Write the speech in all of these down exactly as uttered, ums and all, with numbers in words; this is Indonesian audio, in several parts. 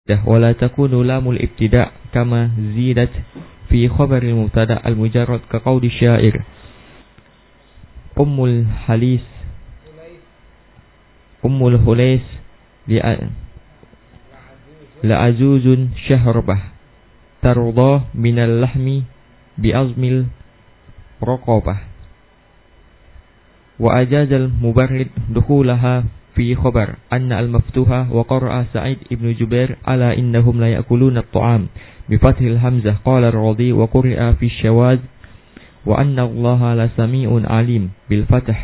ولا تكون لام الابتداء كما زيدت في خبر المبتدأ المجرد كقول الشاعر أم الحليس أم الحليس لعجوز شهربة ترضى من اللحم بأزم الرقبة وأجاز المبرد دخولها في خبر أن المفتوحة وقرأ سعيد بن جبير على إنهم لا يأكلون الطعام بفتح الهمزة قال الرضي وقرأ في الشواذ وأن الله لسميع عليم بالفتح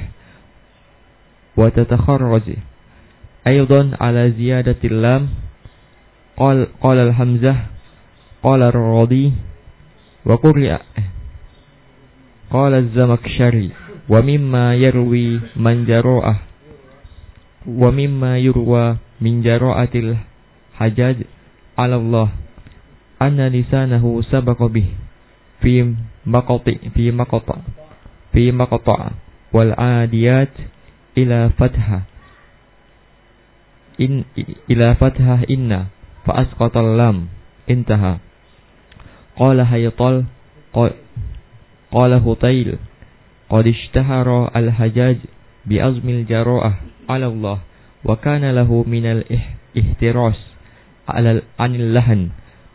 وتتخرج أيضا على زيادة اللام قال قال الهمزة قال الرضي وقرأ قال الزمخشري ومما يروي من جراءه ومما يروى من جراءة الحجاج على الله أن لسانه سبق به في مقطع في مقطع في مقطع والعاديات إلى فتحة إن إلى فتحة إن فأسقط اللام انتهى. قال هيطل قال هطيل قد اشتهر الحجاج بأزم الجراءة على الله وكان له من الاحتراس عن اللحن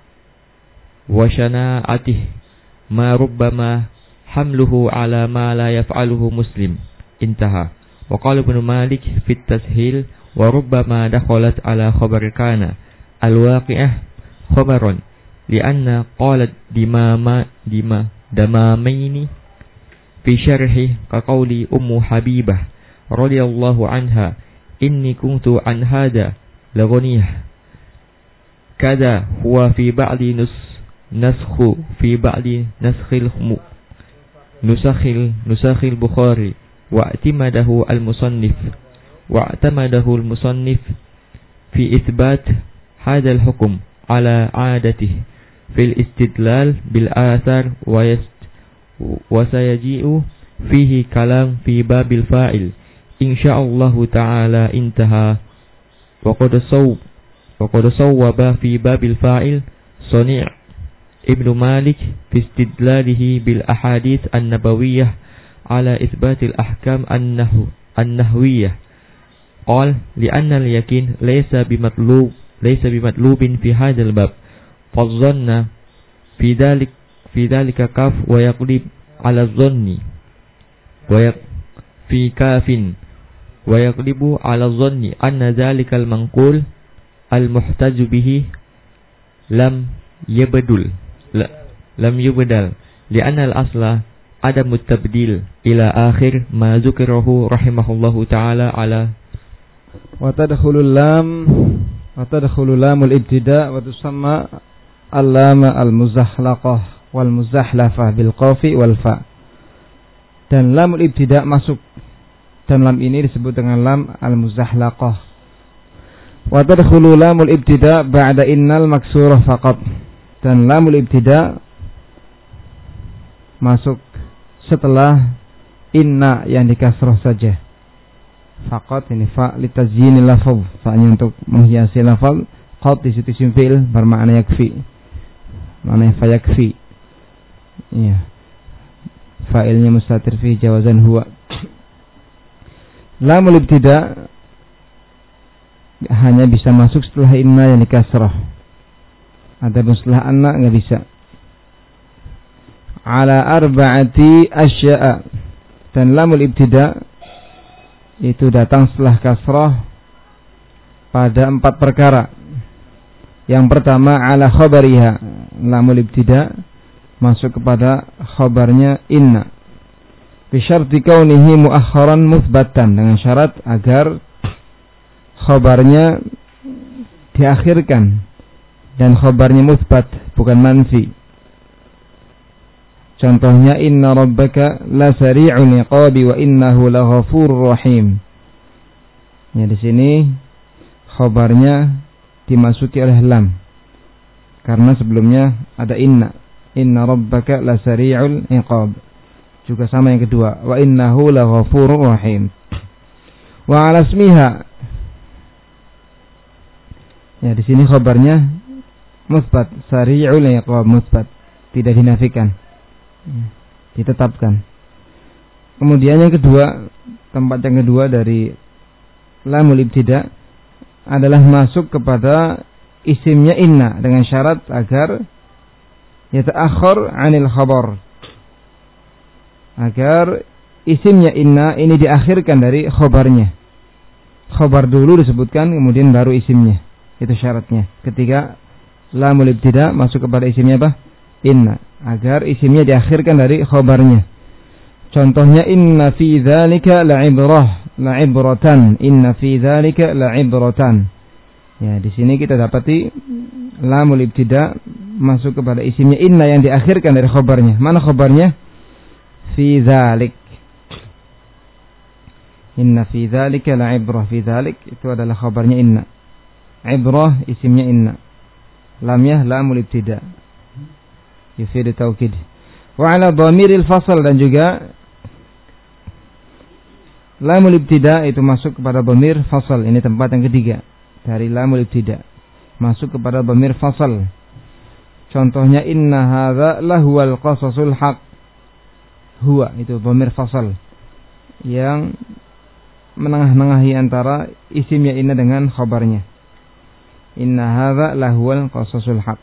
وشناعته ما ربما حمله على ما لا يفعله مسلم انتهى. وقال ابن مالك في التسهيل وربما دخلت على خبر كان الواقعة خبرا لأن قالت دمام دما دمامين في شرحه كقول أم حبيبة رضي الله عنها إني كنت عن هذا لغنيه كذا هو في بعض نسخ في بعض نسخ نسخ نسخ البخاري واعتمده المصنف واعتمده المصنف في إثبات هذا الحكم على عادته في الاستدلال بالآثار وسيجيء فيه كلام في باب الفاعل إن شاء الله تعالى انتهى. وقد صوب وقد صوب في باب الفاعل صنيع ابن مالك في استدلاله بالأحاديث النبوية على إثبات الأحكام النهو النهوية قال لأن اليقين ليس بمطلوب ليس بمطلوب في هذا الباب فالظن في ذلك في ذلك كاف ويقلب على الظن في كاف ويقلب على الظن أن ذلك المنقول المحتج به لم يبدل لا لم يبدل لأن الأصل عدم التبديل إلى آخر ما ذكره رحمه الله تعالى على وتدخل اللام وتدخل لام الابتداء وتسمى اللام المزحلقة والمزحلفة بالقاف والفاء. Dan lamul ibtida masuk dan lam ini disebut dengan lam al-muzahlaqah. Wa tadkhulu lamul ibtida ba'da innal maksurah faqat. Dan lamul ibtida masuk setelah inna yang dikasrah saja. Faqat ini fa li tazyinil lafaz, fa-nya untuk menghiasi lafaz. Qad di situ isim fi'il bermakna yakfi. Maknanya fa yakfi. Iya. Fa'ilnya mustatir fi jawazan huwa. Lamul ibtida hanya bisa masuk setelah inna yang dikasrah. Adapun setelah anna enggak bisa. Ala arba'ati asya'a. Dan lamul ibtida itu datang setelah kasrah pada empat perkara. Yang pertama ala khabariha. Lamul ibtida masuk kepada khabarnya inna bisyarti kaunihi muakharan muthbatan, dengan syarat agar khabarnya diakhirkan dan khabarnya muthbat bukan manfi. Contohnya inna rabbaka la sari'ul iqabi wa innahu laghafurur rahim. Ya, di sini khabarnya dimasuki oleh lam karena sebelumnya ada inna. Inna rabbaka la sari'ul iqab. Juga sama yang kedua, wa innahu laghafurur rahim. Wa ala ismiha. Ya, di sini khabarnya musbat, sari'ul iqab musbat, tidak dinafikan, ditetapkan. Kemudian yang kedua, tempat yang kedua dari lamul ibtida adalah masuk kepada isimnya inna dengan syarat agar yata'akhkhar 'anil khabar, agar isimnya inna ini diakhirkan dari khabarnya. Khabar dulu disebutkan kemudian baru isimnya. Itu syaratnya. Ketika lamul ibtida masuk kepada isimnya apa? Inna, agar isimnya diakhirkan dari khabarnya. Contohnya inna fi dzalika la'ibrah, la'ibratan, inna fi dzalika la'ibratan. Ya, di sini kita dapati lamul ibtida masuk kepada isimnya inna yang diakhirkan dari khabarnya. Mana khabarnya? Fi dzalik. Inna fi dzalika la'ibrah, fi dzalik itu adalah khabarnya inna. Ibrah isimnya inna. Lamnya lamul ibtida. Yufidu taukid. Wa ala dhamiril fasl, dan juga lamul ibtida itu masuk kepada dhamir fasl. Ini tempat yang ketiga dari lamul ibtida. Masuk kepada dhamir fasl. Contohnya inna hadza lahuwal qasasul haq. Huwa itu dhamir fasl yang menengah-nengahi antara isimnya inna dengan khabarnya. Inna hadza lahuwal qasasul haq.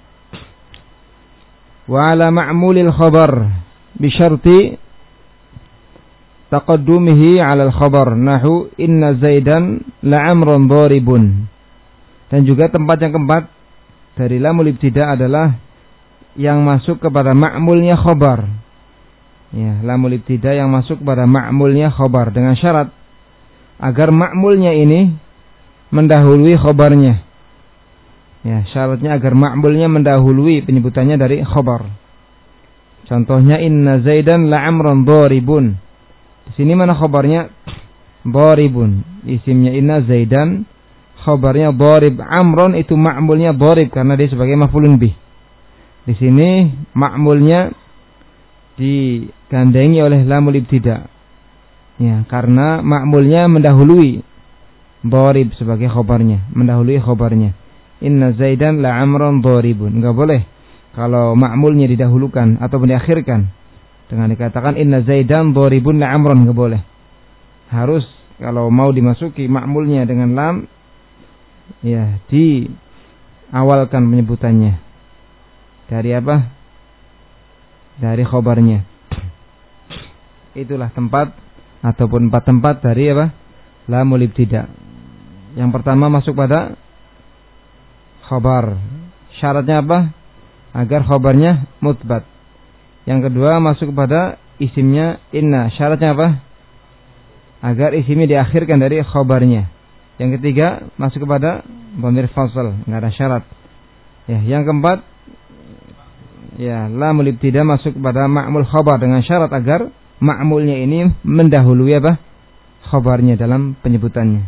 Wa ala ma'mulil khabar bi syarti taqaddumihi 'ala al-khabar nahu inna zaidan la'amrun dharibun. Dan juga tempat yang keempat dari lamul ibtida adalah yang masuk kepada ma'mulnya khabar. Ya, lamul ibtida yang masuk kepada ma'mulnya khabar dengan syarat agar ma'mulnya ini mendahului khabarnya. Ya, syaratnya agar ma'mulnya mendahului penyebutannya dari khabar. Contohnya inna zaidan la'amrun dharibun. Di sini mana khabarnya? Dharibun. Isimnya inna zaidan, khabarnya dharib. Amrun itu ma'mulnya dharib karena dia sebagai maf'ulun bih. Di sini ma'mulnya digandengi oleh lamul ibtida. Ya, karena ma'mulnya mendahului dharib sebagai khabarnya, mendahului khabarnya. Inna zaidan la'amrun dharibun. Enggak boleh kalau ma'mulnya didahulukan ataupun diakhirkan dengan dikatakan inna zaidan dharibun la'amrun, enggak boleh. Harus kalau mau dimasuki ma'mulnya dengan lam, ya diawalkan penyebutannya dari apa? Dari khabarnya. Itulah tempat ataupun empat tempat dari apa? Lamul ibtida. Yang pertama masuk pada khabar. Syaratnya apa? Agar khabarnya mutbat. Yang kedua masuk kepada isimnya inna. Syaratnya apa? Agar isimnya diakhirkan dari khabarnya. Yang ketiga masuk kepada dhamir fasl, enggak ada syarat. Ya, yang keempat ya lamul ibtida masuk kepada ma'mul khabar dengan syarat agar ma'mulnya ini mendahului apa? Khabarnya dalam penyebutannya.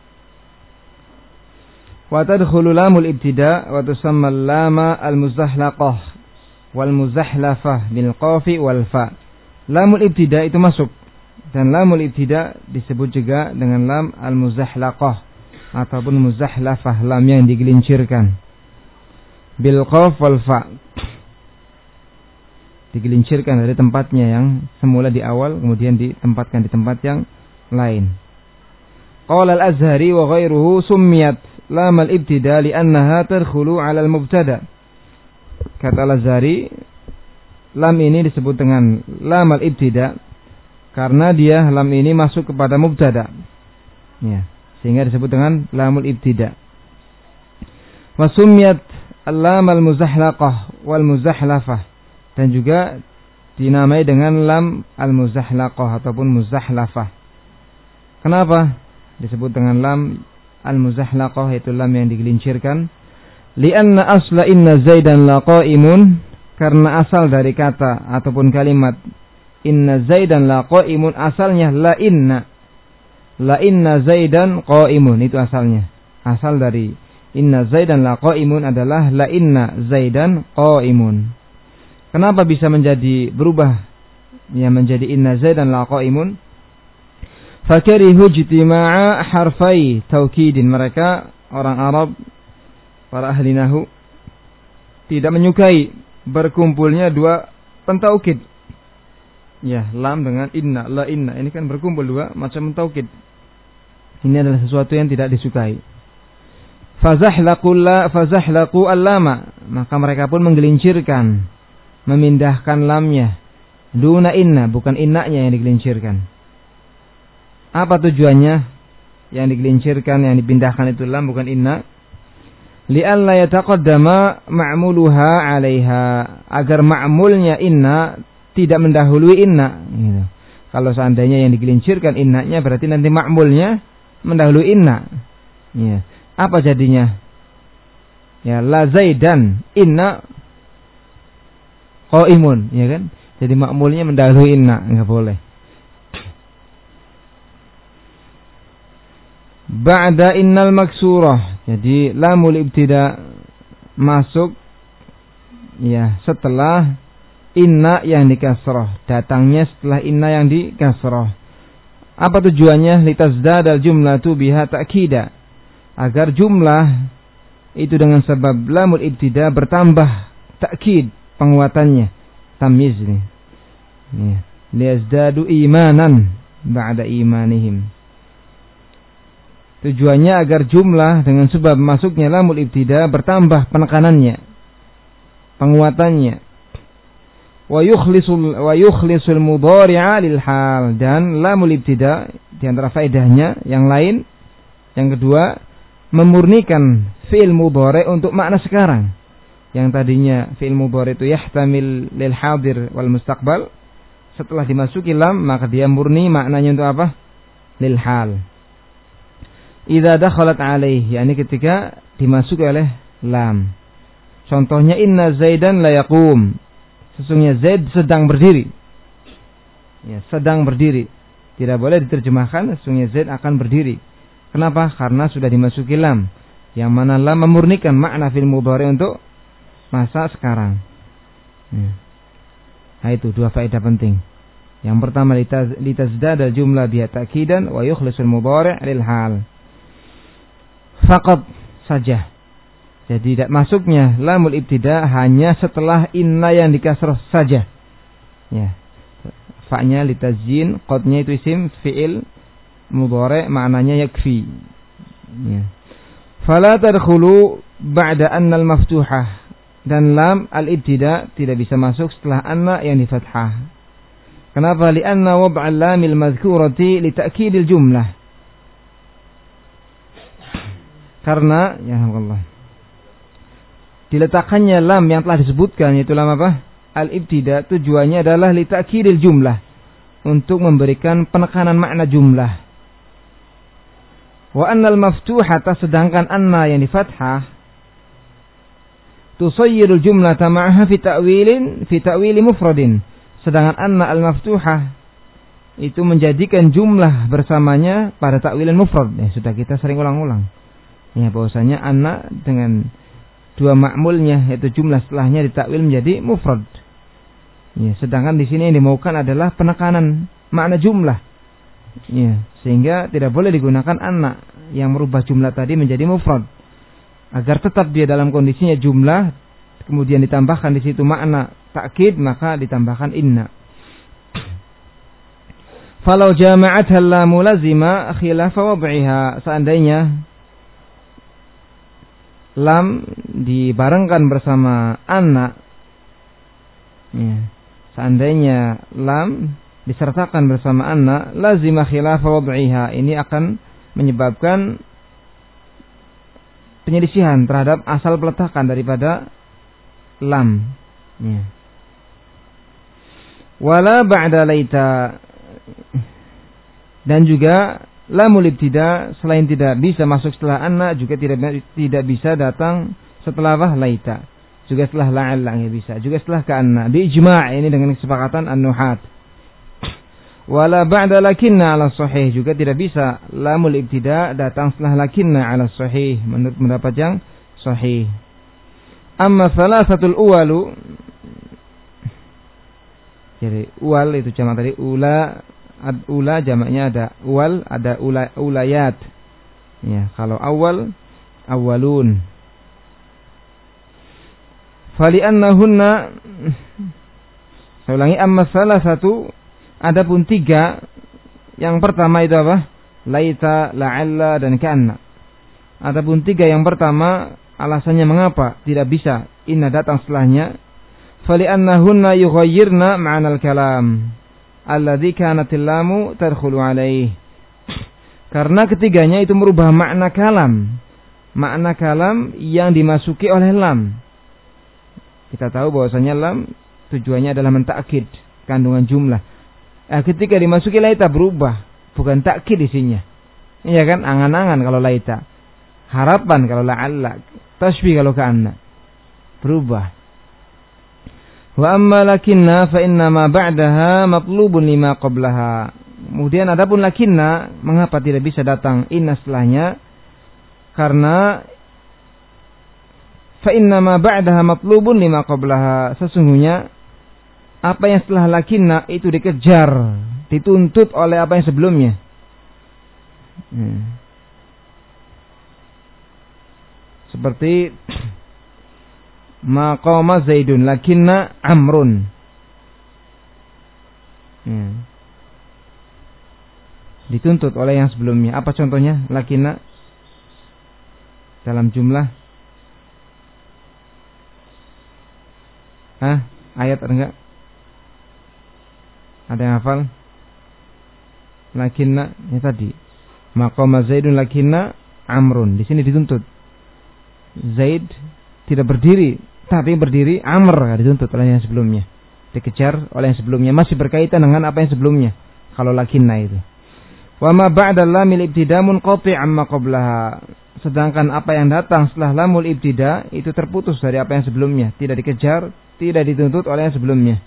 Wa tadkhulu lamul ibtida wa tusamma lama al-muzahlaqah wal muzahlafah bil qafi wal fa. Lamul ibtida itu masuk, dan lamul ibtida disebut juga dengan lam al-muzahlaqah ataupun muzahlafah, lam yang digelincirkan. Bil qaf wal fa, digelincirkan dari tempatnya yang semula di awal kemudian ditempatkan di tempat yang lain. Qala al-Azhari wa ghairuhu summiyat lam al-ibtida li'annaha tadkhulu 'ala al-mubtada. Kata al-Azhari, lam ini disebut dengan lam al-ibtida karena dia lam ini masuk kepada mubtada. Ya, sehingga disebut dengan lamul ibtida. Wa summiyat al-lam al-muzahlaqah wal muzahlafah, dan juga dinamai dengan lam al-muzahlaqah ataupun muzahlafah. Kenapa disebut dengan lam al-muzahlaqah, yaitu lam yang digelincirkan? Lianna asla inna zaidan laqaimun, karena asal dari kata ataupun kalimat inna zaidan laqaimun asalnya la inna. La inna zaidan qaimun, itu asalnya. Asal dari inna zaidan laqaimun adalah la inna zaidan qaimun. Kenapa bisa menjadi berubah ya menjadi inna zaidan laqaimun? Fakarihu ijtima'a harfai taukidin. Mereka orang Arab, para ahli nahwu, tidak menyukai berkumpulnya dua pentaukid. Ya, lam dengan inna, la inna. Ini kan berkumpul dua macam pentaukid. Ini adalah sesuatu yang tidak disukai. Fazahlaqu la fazahlaqu al-lama, maka mereka pun menggelincirkan, memindahkan lamnya. Duna inna, bukan innanya yang digelincirkan. Apa tujuannya? Yang digelincirkan, yang dipindahkan itu lam, bukan inna. Li'alla yataqaddama ma'muluha 'alaiha, agar ma'mulnya inna tidak mendahului inna gitu. Kalau seandainya yang digelincirkan innanya, berarti nanti ma'mulnya mendahului inna. Ya. Apa jadinya? Ya, la zaidan inna qaimun, ya kan? Jadi ma'mulnya mendahului inna, enggak boleh. Ba'da innal maksurah. Jadi lamul ibtida masuk ya setelah inna yang dikasrah, datangnya setelah inna yang dikasrah. Apa tujuannya? Litazdadal jumlatu biha ta'kida, agar jumlah itu dengan sebab lamul ibtida bertambah ta'kid, penguatannya, tamyiz ini. Ya, liyazdadu imanan ba'da imanihim. Tujuannya agar jumlah dengan sebab masuknya lamul ibtida bertambah penekanannya, penguatannya. Wa yukhlisul wa yukhlisul mudhari'a lil hal, dan lamul ibtida di antara faedahnya yang lain, yang kedua, memurnikan fi'il mudhari' untuk makna sekarang. Yang tadinya fi'il mudhari' itu yahtamil lil hadir wal mustaqbal, setelah dimasuki lam maka dia murni maknanya untuk apa? Lil hal. Idza dakhalat alaihi, yakni ketika dimasuki oleh lam. Contohnya inna zaidan la yaqum, sesungguhnya Zaid sedang berdiri. Ya, sedang berdiri. Tidak boleh diterjemahkan sesungguhnya Zaid akan berdiri. Kenapa? Karena sudah dimasuki lam, yang mana lam memurnikan makna fil mudhari untuk masa sekarang. Ya. Nah, itu dua faedah penting. Yang pertama, litazdada jumlah biha ta'kidan wa yukhlisul mudhari' lil hal. Faqat saja. Jadi tidak masuknya lamul ibtida hanya setelah inna yang dikasrah saja. Ya. Fa-nya litazyin, qadnya itu isim fi'il mudhari' maknanya yakfi. Ya. Fala tadkhulu ba'da anna al-maftuhah, dan lam al-ibtida tidak bisa masuk setelah anna yang di fathah. Kenapa? Li'anna wab'al lamil madhkurati li ta'kidil jumlah. Karena ya Allah, diletakkannya lam yang telah disebutkan, yaitu lam apa? Al-ibtida, tujuannya adalah li ta'kidil jumlah, untuk memberikan penekanan makna jumlah. Wa annal maftuhata, sedangkan anna yang di fathah, tusayyirul jumlata ma'aha fi ta'wilin fi ta'wili mufradin. Sedangkan anna al-maftuhah itu menjadikan jumlah bersamanya pada ta'wilan mufrad. Ya, sudah kita sering ulang-ulang. Ya, bahwasanya anna dengan dua ma'mulnya, yaitu jumlah setelahnya ditakwil menjadi mufrad. Ya, sedangkan di sini yang dimaukan adalah penekanan makna jumlah. Ya, sehingga tidak boleh digunakan anna yang merubah jumlah tadi menjadi mufrad. Agar tetap dia dalam kondisinya jumlah, kemudian ditambahkan di situ makna ta'kid, maka ditambahkan inna. Falau jama'atha lamu lazima khilafa wad'iha, seandainya lam dibarengkan bersama anna, ya, seandainya lam disertakan bersama anna, lazima khilafa wad'iha, ini akan menyebabkan penyelisihan terhadap asal peletakan daripada lam. Ya. Wala ba'da laita, dan juga lamul ibtida selain tidak bisa masuk setelah anna, juga tidak tidak bisa datang setelah apa? Laita. Juga setelah la'alla enggak bisa. Juga setelah ka'anna. Bi ijma', ini dengan kesepakatan an-nuhat. Wala ba'da lakinna 'ala sahih, juga tidak bisa lamul ibtida datang setelah lakinna 'ala sahih, menurut pendapat yang sahih. Amma thalathatul uwalu, jadi uwal itu jamak tadi, ula ad ula jamaknya ada uwal, ada ula, ulayat. Ya, kalau awal awalun. Fali'annahunna, saya ulangi, amma salah satu, adapun tiga, yang pertama itu apa? Laita, la'alla, dan ka'anna. Adapun tiga yang pertama, alasannya mengapa tidak bisa inna datang setelahnya? Fali'annahunna yughayyirna ma'anal kalam alladhi kanatil lamu tadkhulu alaih. Karena ketiganya itu merubah makna kalam. Makna kalam yang dimasuki oleh lam. Kita tahu bahwasanya lam tujuannya adalah mentakid kandungan jumlah. Eh, ketika dimasuki laita berubah, bukan takkid isinya. Iya kan, angan-angan kalau laita, harapan kalau la'alla, tasbih kalau ka'anna, berubah. Wa amma lakinna fa inna ma ba'daha matlubun lima qablaha. Kemudian adapun lakinna, mengapa tidak bisa datang inna setelahnya? Karena fa inna ma ba'daha matlubun lima qablaha. Sesungguhnya apa yang setelah lakinna itu dikejar, dituntut oleh apa yang sebelumnya. Hmm. Seperti maqama Zaidun lakinna Amrun. Hmm. Dituntut oleh yang sebelumnya. Apa contohnya lakinna dalam jumlah? Hah? Ayat ada enggak? Ada yang hafal? Lakinna, ini tadi. Maqama Zaidun lakinna Amrun. Di sini dituntut. Zaid tidak berdiri, tapi berdiri Amr, dituntut oleh yang sebelumnya. Dikejar oleh yang sebelumnya. Masih berkaitan dengan apa yang sebelumnya. Kalau lakinna itu. Wa ma ba'da lamil ibtida munqati' amma qablaha. Sedangkan apa yang datang setelah lamul ibtida itu terputus dari apa yang sebelumnya, tidak dikejar, tidak dituntut oleh yang sebelumnya.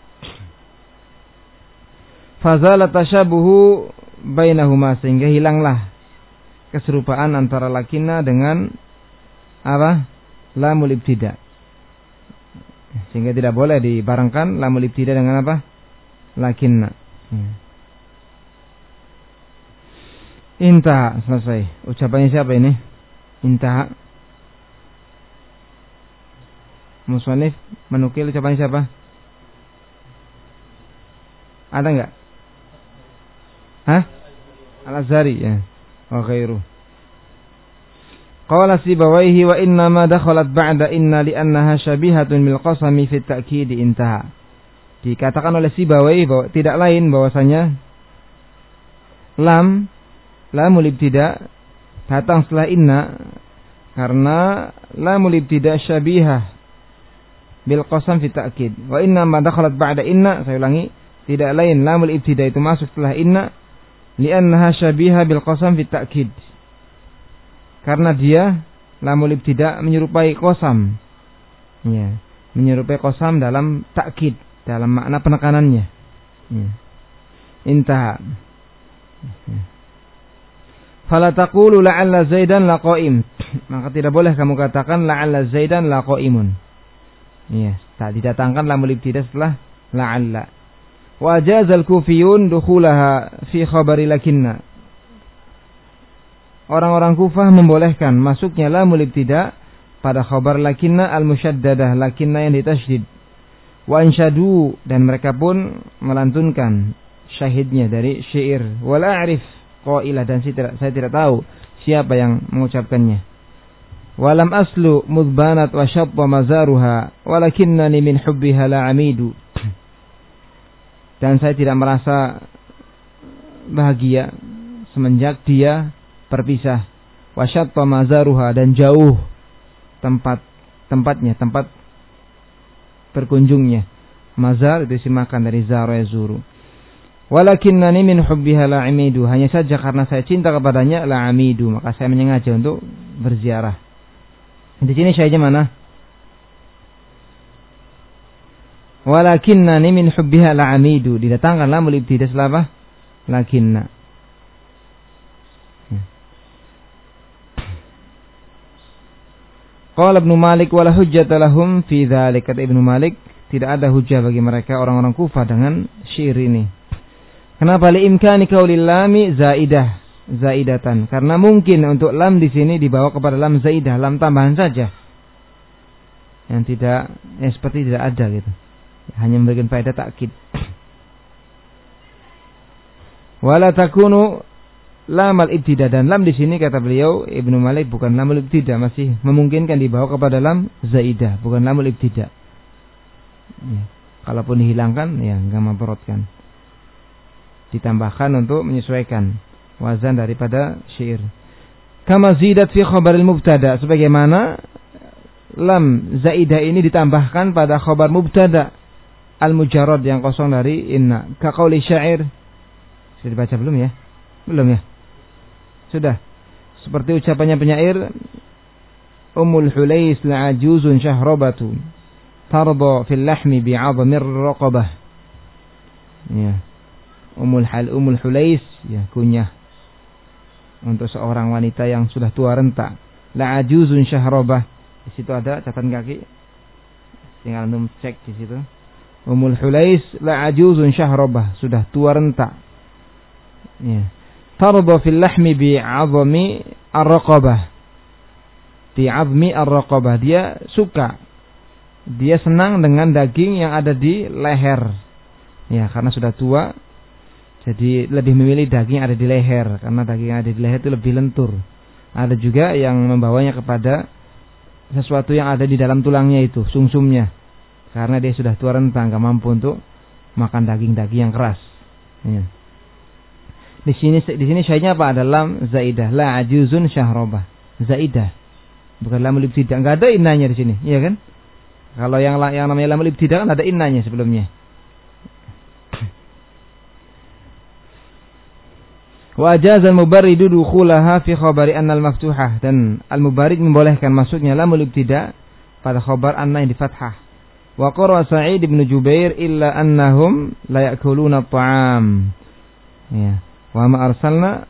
Fazala tashabuhu bainahuma, sehingga hilanglah keserupaan antara lakinna dengan apa? Lamul ibtida. Sehingga tidak boleh dibarengkan lamul ibtida dengan apa? Lakinna. Hmm. Intaha, selesai. Ucapannya siapa ini? Intaha. Musannif menukil ucapannya siapa? Ada enggak? Hah? Al-Azhari ya. Wa khairu. Qala Sibawaihi wa inna ma dakhalat ba'da inna li'annaha syabihatun bil qasami fi at-ta'kid. Intaha. Dikatakan oleh Sibawaihi bahwa tidak lain bahwasanya lam lamul ibtida datang setelah inna karena lamul ibtida syabihah bil qasam fi ta'kid. Wa inna ma dakhalat ba'da inna, saya ulangi, tidak lain lamul ibtida itu masuk setelah inna li'annaha syabihah bil qasam fi ta'kid. Karena dia lamul ibtida menyerupai qasam. Ya, menyerupai qasam dalam ta'kid, dalam makna penekanannya. Ya. Intaha. Ya. Fala taqulu la'alla Zaidan laqa'im. Maka tidak boleh kamu katakan la'alla Zaidan laqa'imun. Iya, tak didatangkan lamul ibtida setelah la'alla. Wa jazal kufiyun dukhulaha fi khabari lakinna. Orang-orang Kufah membolehkan masuknya lamul ibtida pada khabar lakinna al-musyaddadah, lakinna yang ditasydid. Wa ansyadu, dan mereka pun melantunkan syahidnya dari syair. Wala a'rif qailah, dan saya tidak, saya tidak tahu siapa yang mengucapkannya. Walam aslu mudbanat wa syabba mazaruha walakinnani min hubbiha la amidu. Dan saya tidak merasa bahagia semenjak dia berpisah. Wa syabba mazaruha, dan jauh tempat tempatnya, tempat berkunjungnya. Mazar itu isimakan dari zara yazuru. Walakinnani min hubbiha la amidu, hanya saja karena saya cinta kepadanya la amidu, maka saya menyengaja untuk berziarah. Di sini syahidnya mana? Walakinnani min hubbiha la amidu, didatangkan lamul ibtida setelah apa? Lakinna. Qala Ibnu Malik wala hujjata lahum fi dzalik. Kata Ibnu Malik, tidak ada hujjah bagi mereka orang-orang Kufah dengan syair ini. Kenapa? Li imkani qaulil lami zaidah, zaidatan. Karena mungkin untuk lam di sini dibawa kepada lam zaidah, lam tambahan saja. yang tidak yang seperti tidak ada gitu. Hanya memberikan faedah takkid. Wala takunu lamal ibtida, dan lam di sini kata beliau Ibnu Malik bukan lamul ibtida, masih memungkinkan dibawa kepada lam zaidah, bukan lamul ibtida. Ya. Kalaupun dihilangkan ya enggak memperotkan. Ditambahkan untuk menyesuaikan wazan daripada syair. Kama zidat fi khabaril mubtada, sebagaimana lam zaidah ini ditambahkan pada khabar mubtada al-mujarrad yang kosong dari inna. Ka qauli syair. Sudah dibaca belum ya? Belum ya? Sudah. Seperti ucapannya penyair, Ummul Hulais la'ajuzun syahrabatu tarda fil lahmi bi'azmir raqabah. Ya. Ummul Hal Ummul Hulais ya kunyah untuk seorang wanita yang sudah tua renta. La'ajuzun syahrabah. Di situ ada catatan kaki. Tinggal antum cek di situ. Ummul Hulais la'ajuzun syahrabah, sudah tua renta. Ya. Tarda fil lahmi bi'azmi ar-raqabah. Di azmi ar-raqabah, dia suka, dia senang dengan daging yang ada di leher. Ya, karena sudah tua, jadi lebih memilih daging yang ada di leher, karena daging yang ada di leher itu lebih lentur. Ada juga yang membawanya kepada sesuatu yang ada di dalam tulangnya itu, sumsumnya, karena dia sudah tua renta, nggak mampu untuk makan daging-daging yang keras. Ya. Di sini di sini syairnya apa? Ada lam zaidah, la ajuzun syahrabah. Zaidah. Bukan lamul ibtidah, enggak ada innanya di sini, iya kan? Kalau yang yang namanya lamul ibtidah kan ada innanya sebelumnya. Wa ajaza al-mubarridu dukhulaha fi khabari anna al-maftuhah, dan al-mubarrid membolehkan masuknya lamul ibtidah pada khabar anna yang di fathah. Wa qara Sa'id bin Jubair illa annahum la ya'kuluna at-ta'am. Ya. Wa ma arsalna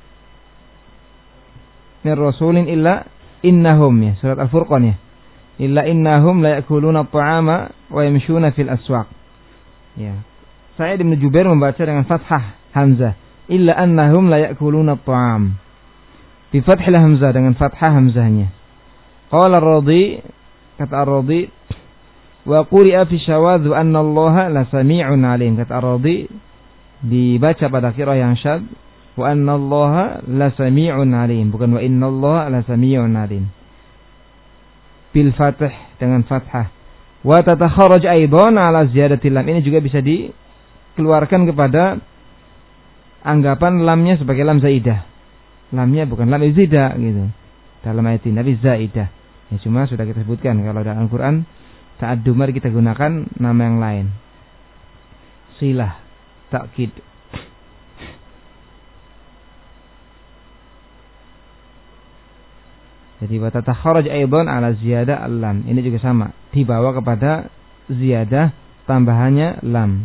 min rasulin illa innahum, ya, surat Al-Furqan ya. Illa innahum la ya'kuluna at-ta'ama wa yamshuna fil aswaq. Ya. Sa'id bin Jubair membaca dengan fathah hamzah. Illa annahum la ya'kuluna at-ta'am. Bi fathil hamzah, dengan fathah hamzahnya. Qala ar-Radi, kata ar-Radi, wa quri'a fi syawadz anna Allah la sami'un 'alim. Kata ar-Radi dibaca pada qiraah yang syadz, wa anna Allah la sami'un 'alim, bukan wa inna Allah la sami'un 'alim. Bil fathah, dengan fathah. Wa tatakharraj aidan 'ala ziyadati lam. Ini juga bisa dikeluarkan kepada anggapan lamnya sebagai lam zaidah. Lamnya bukan lam zaidah gitu. Dalam ayat ini tapi zaidah. Ya, cuma sudah kita sebutkan kalau dalam Al-Qur'an ta'addu, mari kita gunakan nama yang lain. Silah, takkid. Jadi wa tatakharraj aidan 'ala ziyadah al-lam. Ini juga sama, dibawa kepada ziyadah tambahannya lam.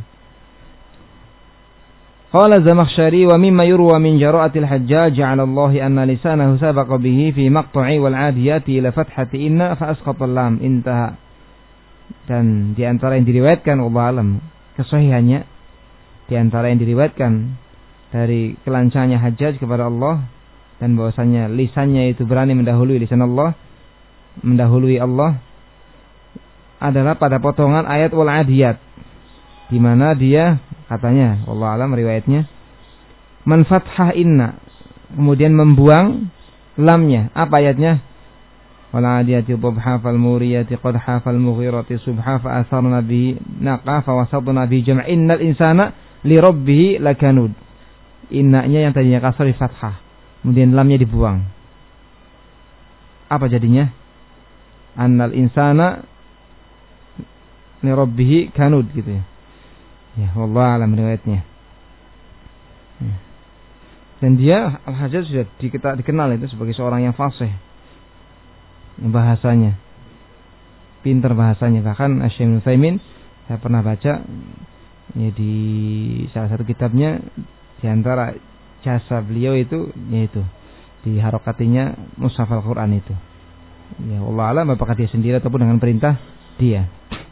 Qala Zamakhsyari wa mimma yurwa min jara'atil Hajjaj 'ala Allah anna lisanahu sabaqa bihi fi maqta'i wal 'adiyati ila fathati inna fa asqata al-lam, intaha. Dan di antara yang diriwayatkan wallahu alam kesahihannya, di antara yang diriwayatkan dari kelancarannya Hajjaj kepada Allah, dan bahwasanya lisannya itu berani mendahului lisan Allah, mendahului Allah, adalah pada potongan ayat wal 'adiyat, di mana dia katanya wallahu alam riwayatnya man fathah inna, kemudian membuang lamnya. Apa ayatnya? wal 'adiyati dhabha fal muriyati qadha fal mughirati subha fa asarna bi naqa fa wasatna bi jam' innal insana li rabbih lakanud. Innanya yang tadinya kasar di fathah, kemudian lamnya dibuang. Apa jadinya? Annal insana li rabbih kanud gitu ya. Ya, wallahu alam riwayatnya. Ya. Dan dia Al-Hajjaj sudah dikita, dikenal itu sebagai seorang yang fasih bahasanya, pintar bahasanya. Bahkan Syekh Ibnu Utsaimin, saya pernah baca ya, di salah satu kitabnya, di antara jasa beliau itu yaitu di harokatinya mushaf Al-Quran itu. Ya Allah alam apakah dia sendiri ataupun dengan perintah dia.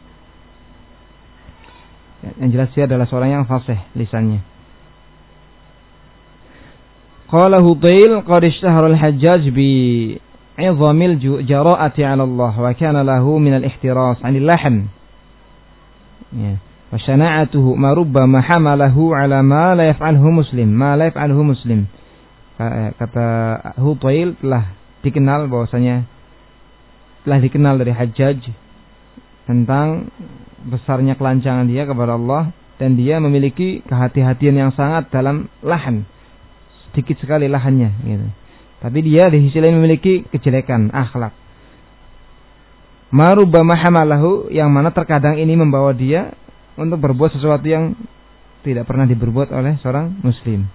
Yang jelas dia adalah seorang yang fasih lisannya. Qala Hutail qad ishtahara al-Hajjaj bi 'idhamil jara'ati 'ala Allah wa kana lahu min al-ihtiras 'anil lahn. Ya. Wa syana'atuhu ma rubbama hamalahu 'ala ma la yaf'alhu muslim, ma la yaf'alhu muslim. Kata Hutail telah dikenal bahwasanya telah dikenal dari Hajjaj tentang besarnya kelancangan dia kepada Allah, dan dia memiliki kehati-hatian yang sangat dalam lahan, sedikit sekali lahannya gitu. Tapi dia di sisi lain memiliki kejelekan akhlak. Marubama hamalahu, yang mana terkadang ini membawa dia untuk berbuat sesuatu yang tidak pernah diberbuat oleh seorang muslim.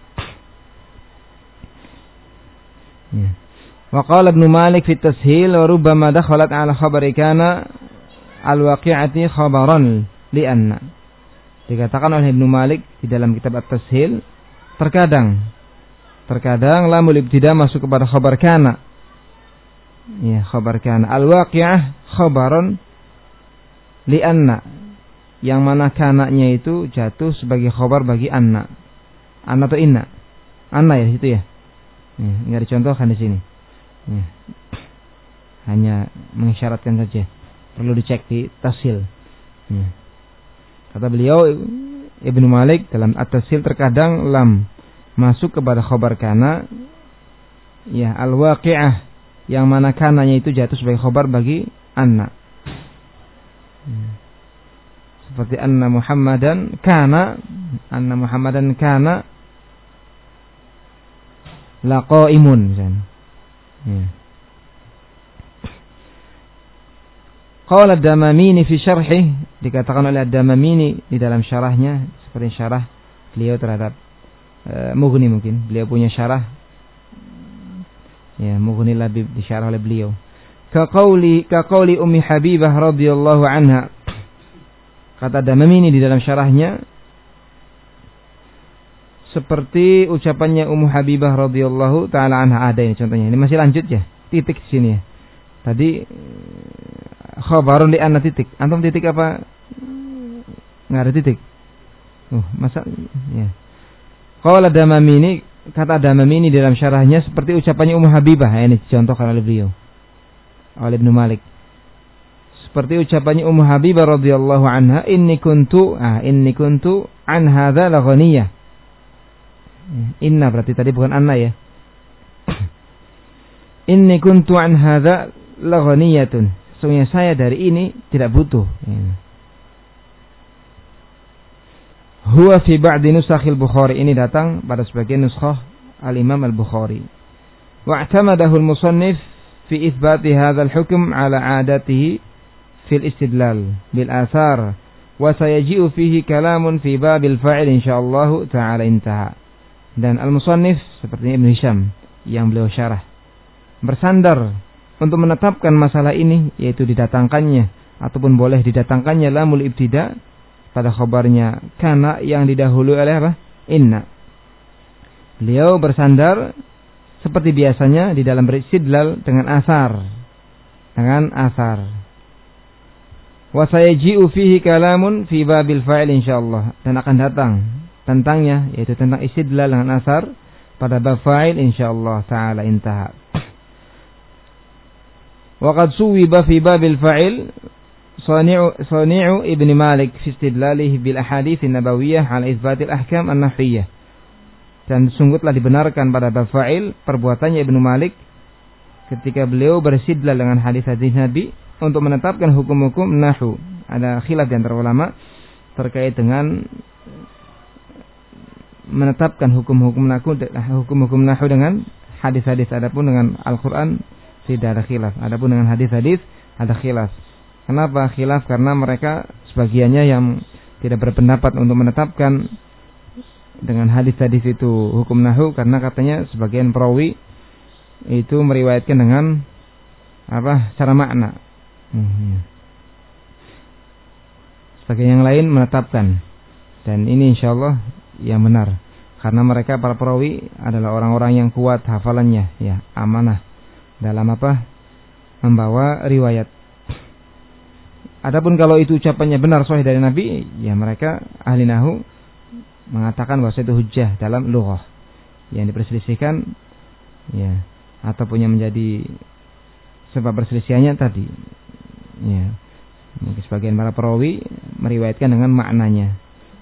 Ya. Wa qala Ibnu Malik fi at-tashil wa rubbama dakhalat 'ala khabari kana al-waqi'ati khabaran li anna. Dikatakan oleh Ibnu Malik di dalam kitab At-Tashil, terkadang terkadang lamul ibtida masuk kepada khabar kana. Ya, khabar kana. Al-waqi'ah khabaran li anna, yang mana kananya itu jatuh sebagai khabar bagi anna. Anna atau inna? Anna ya situ ya. Ya, enggak dicontohkan di sini. Ya. Hanya mengisyaratkan saja. Perlu dicek di Tashil. Ya. Kata beliau Ibnu Malik dalam At-Tashil, terkadang lam masuk kepada khabar kana, ya, al-waqi'ah, yang mana kananya itu jatuh sebagai khabar bagi anna. Ya. Seperti anna Muhammadan kana, anna Muhammadan kana laqaimun misalnya. Ya. Qala ad-Damamini fi syarhih, dikatakan oleh ad-Damamini di dalam syarahnya, seperti syarah beliau terhadap uh, Mughni, mungkin beliau punya syarah, ya, Mughni Labib disyarah oleh beliau. Ka qauli ka qauli Ummi Habibah radhiyallahu anha, kata Damamini di dalam syarahnya, seperti ucapannya Ummu Habibah radhiyallahu taala anha. Ada ini contohnya. Ini masih lanjut ya. Titik di sini ya. Tadi khabarun li anna titik. Antum titik apa? Enggak ada titik. Oh, masa ya. Qala Damamini, kata Damamini dalam syarahnya, seperti ucapannya Ummu Habibah. Ya, ini dicontohkan oleh beliau, oleh Ibnu Malik. Seperti ucapannya Ummu Habibah radhiyallahu anha, inni kuntu ah inni kuntu an hadza la ghaniyah. Inna berarti tadi bukan anna ya. Inni kuntu an hadza la ghaniyatun. Sesungguhnya saya dari ini tidak butuh. Huwa fi ba'di nusakhil Bukhari, ini datang pada sebagian nuskhah al-Imam al-Bukhari. Wa'tamadahu al-musannif fi itsbati hadzal hukm ala 'adatihi fil istidlal bil athar, wa sayaji'u fihi kalamun fi babil fa'il insyaallah ta'ala intaha. Dan al-musannif seperti Ibnu Hisham yang beliau syarah bersandar untuk menetapkan masalah ini, yaitu didatangkannya ataupun boleh didatangkannya lamul ibtida pada khabarnya kana yang didahului oleh apa? Inna. Beliau bersandar seperti biasanya di dalam beristidlal dengan asar, dengan asar. Wa sayaji'u fihi kalamun fi babil fa'il insyaallah, dan akan datang tentangnya, yaitu tentang istidlal dengan asar pada bab fa'il insyaallah ta'ala intaha. Wa qad suwiba fi babil fa'il sani'u sani'u Ibnu Malik fi istidlalihi bil ahadits an-nabawiyyah ala itsbatil ahkam an-nahwiyyah. Dan sungguh telah dibenarkan pada bab fa'il perbuatannya Ibnu Malik ketika beliau beristidlal dengan hadis-hadis Nabi untuk menetapkan hukum-hukum nahwu. Ada khilaf di antara ulama terkait dengan menetapkan hukum-hukum nahwu, hukum-hukum nahwu dengan hadis-hadis. Adapun dengan Al-Qur'an tidak ada khilaf. Adapun dengan hadis-hadis ada khilaf. Kenapa khilaf? Karena mereka sebagiannya yang tidak berpendapat untuk menetapkan dengan hadis-hadis itu hukum nahwu, karena katanya sebagian perawi itu meriwayatkan dengan apa? Secara makna. Hmm. Sebagian yang lain menetapkan. Dan ini insyaallah yang benar, karena mereka para perawi adalah orang-orang yang kuat hafalannya, ya, amanah dalam apa? Membawa riwayat. Adapun kalau itu ucapannya benar sahih dari Nabi, ya mereka ahli nahwu mengatakan bahwa itu hujjah dalam lughah. Yang diperselisihkan, ya, ataupun yang menjadi sebab perselisihannya tadi. Ya. Mungkin sebagian para perawi meriwayatkan dengan maknanya.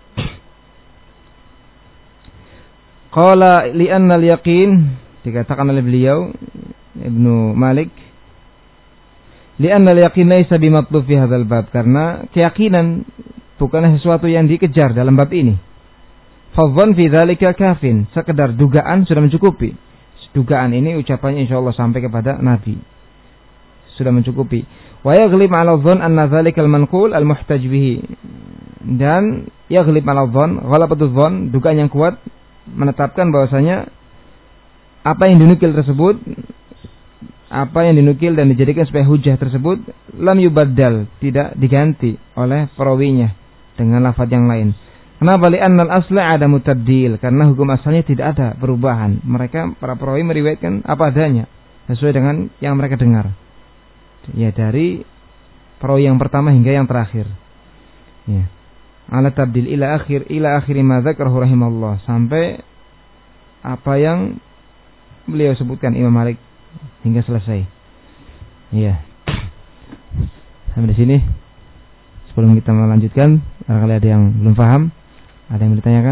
Qala li'anna al-yaqin, dikatakan oleh beliau Ibnu Malik, li'anna al-yaqin laisa bimatlub fi hadzal bab, karena keyakinan bukanlah sesuatu yang dikejar dalam bab ini. Fadhan fi dzalika kafin, sekedar dugaan sudah mencukupi. Dugaan ini ucapannya insyaallah sampai kepada Nabi. Sudah mencukupi. Wa yaghlib 'ala dhann anna dzalikal manqul al-muhtaj bihi. Dan yaghlib 'ala dhann, ghalabatu dhann, dugaan yang kuat menetapkan bahwasanya apa yang dinukil tersebut, apa yang dinukil dan dijadikan sebagai hujah tersebut lam yubaddal, tidak diganti oleh perawinya dengan lafaz yang lain. Kenapa? Li'annal asla ada mutabdil, karena hukum asalnya tidak ada perubahan. Mereka para perawi meriwayatkan apa adanya sesuai dengan yang mereka dengar. Ya, dari perawi yang pertama hingga yang terakhir. Ya. Ala tabdil ila akhir ila akhir ma dzakarahu rahimallah, sampai apa yang beliau sebutkan Imam Malik hingga selesai. Iya. Sampai di sini. Sebelum kita melanjutkan, barangkali ada yang belum paham, ada yang ditanyakan?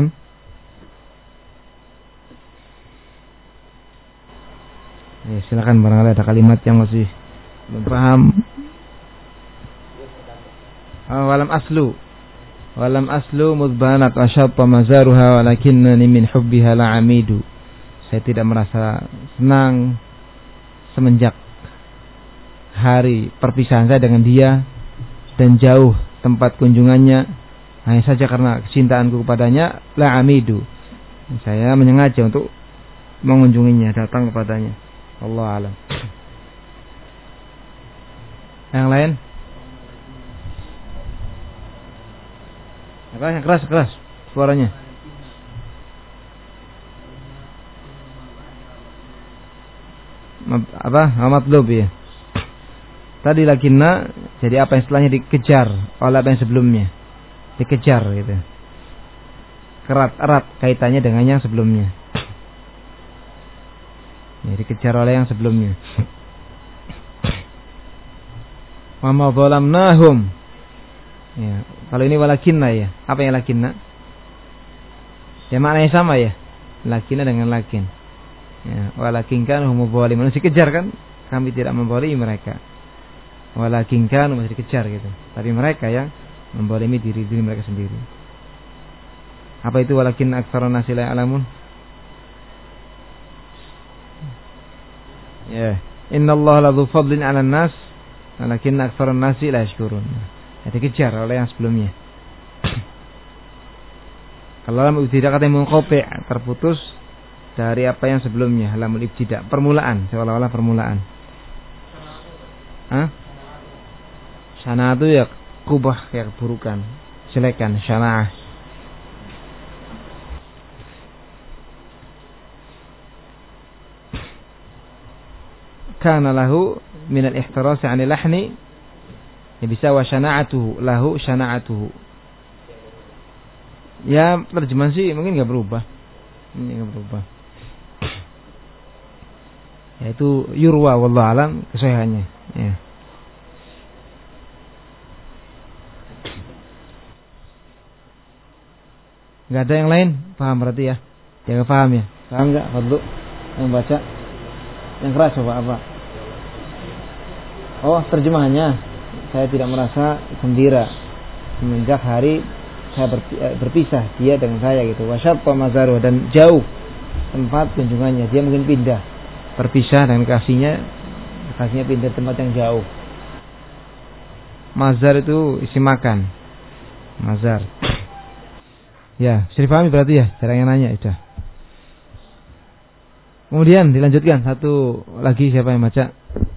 Ya, silakan, barangkali ada kalimat yang masih belum paham. Oh, walam aslu Walam aslu mudbanat wa syabba mazaruha walakinnani min hubbiha la'amidu. Saya tidak merasa senang semenjak hari perpisahan saya dengan dia dan jauh tempat kunjungannya, hanya saja karena kecintaanku kepadanya, la'amidu, saya menyengaja untuk mengunjunginya, datang kepadanya. Allah alam. Yang lain? Yang keras keras suaranya. Apa? Matlub ya. Tadi lakinna, jadi apa yang setelahnya dikejar oleh apa yang sebelumnya. Dikejar gitu. Erat-erat kaitannya dengan yang sebelumnya. Ya, dikejar oleh yang sebelumnya. Wa ma zalamnahum. Ya, kalau ini walakinna ya. Apa yang lakinna? Ya, maknanya sama ya. Lakinna dengan lakin. Ya, walakin kan hum zalimun, masih kejar kan? Kami tidak membolimi mereka. Walakin kan masih dikejar gitu. Tapi mereka yang membolimi diri diri mereka sendiri. Apa itu walakin aktsarun nasi la ya'lamun? Ya, innallaha ladzu fadlin 'alan nas, walakin aktsarun nasi la yashkurun. Dikejar oleh yang sebelumnya. Kalau lam ibtidah kata munqati', terputus dari apa yang sebelumnya. Lamul ibtidah, permulaan, seolah-olah permulaan. Hah? Syana itu ya kubah, ya keburukan, jelekan, syana. Kana lahu min al-ihtiras 'anil lahni, ya bisa wa syana'atuhu, lahu syana'atuhu. Ya, terjemahan sih mungkin enggak berubah. Ini enggak berubah. Yaitu yurwa wallahu alam kesahihannya. Ya. Enggak ada yang lain? Paham berarti ya? Ya enggak paham ya? Paham enggak Fadlu? Yang baca yang keras coba apa? Oh, terjemahannya. Saya tidak merasa gembira semenjak hari saya berpisah dia dengan saya gitu. Wasyabba mazaruh, dan jauh tempat kunjungannya. Dia mungkin pindah, berpisah dengan kasihnya, kasihnya pindah tempat yang jauh. Mazar itu isi makan. Mazar. Ya, bisa dipahami berarti ya, cara yang nanya itu. Kemudian dilanjutkan satu lagi, siapa yang baca?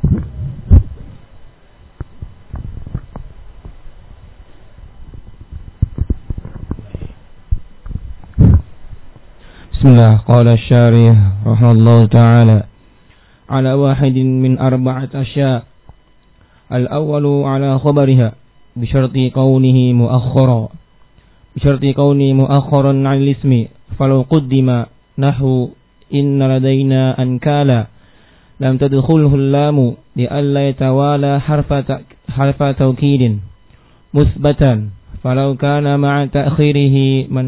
Bismillah. Qala asy-syarih rahimahullahu ta'ala ala wahidin min arba'at asya'. Al-awwalu ala khabariha bi syarti kaunihi muakhkhara, bi syarti kauni muakhkharan 'an al-ismi falau quddima nahu inna ladaina ankala لم تدخله اللام لئلا يتوالى حرف حرف توكيد مثبتا فلو كان مع تأخيره من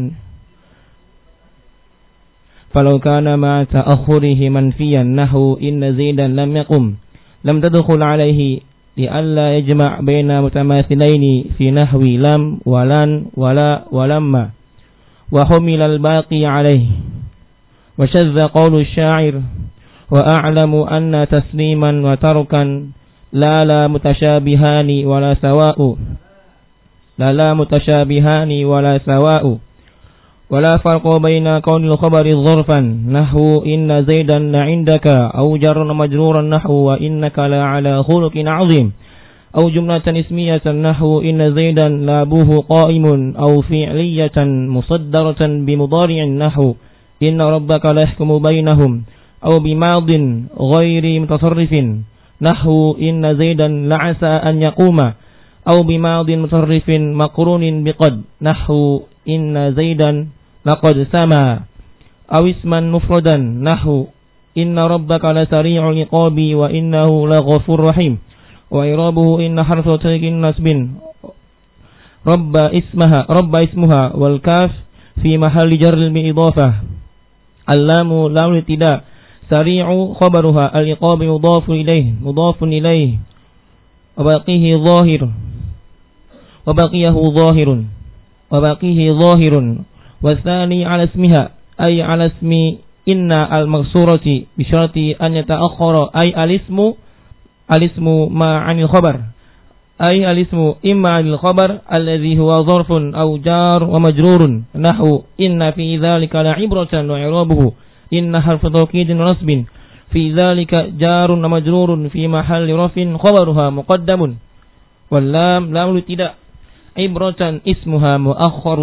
فلو كان مع تأخره منفيا نحو إن زيدا لم يقم لم تدخل عليه لئلا يجمع بين متماثلين في نحو لم ولن ولا ولما وحمل الباقي عليه وشذ قول الشاعر وأعلم أن تسليما وتركا لا لا متشابهان ولا سواء لا لا متشابهان ولا سواء ولا فرق بين كون الخبر ظرفا نحو إن زيدا لعندك أو جر مجرورا نحو وإنك لا على خلق عظيم أو جملة اسمية نحو إن زيدا لابوه قائم أو فعلية مصدرة بمضارع نحو إن ربك لا يحكم بينهم أو بماض غير متصرف نحو إن زيدا لعسى أن يقوم أو بماض متصرف مقرون بقد نحو إن زيدا لقد سما أو اسما مفردا نحو إن ربك لسريع العقاب وإنه لغفور رحيم وإعرابه إن حرف ترك نصب رب اسمها رب اسمها والكاف في محل جر بإضافة اللام لام الابتداء سريع خبرها العقاب مضاف إليه مضاف إليه وباقيه ظاهر وبقيه ظاهر وبقيه ظاهر والثاني على اسمها أي على اسم إن المكسورة بشرط أن يتأخر أي الاسم الاسم ما عن الخبر أي الاسم إما عن الخبر الذي هو ظرف أو جار ومجرور نحو إن في ذلك لعبرة وإعرابه إن حرف توكيد ونصب في ذلك جار ومجرور في محل رفع خبرها مقدم واللام لام الابتداء عبرة اسمها مؤخر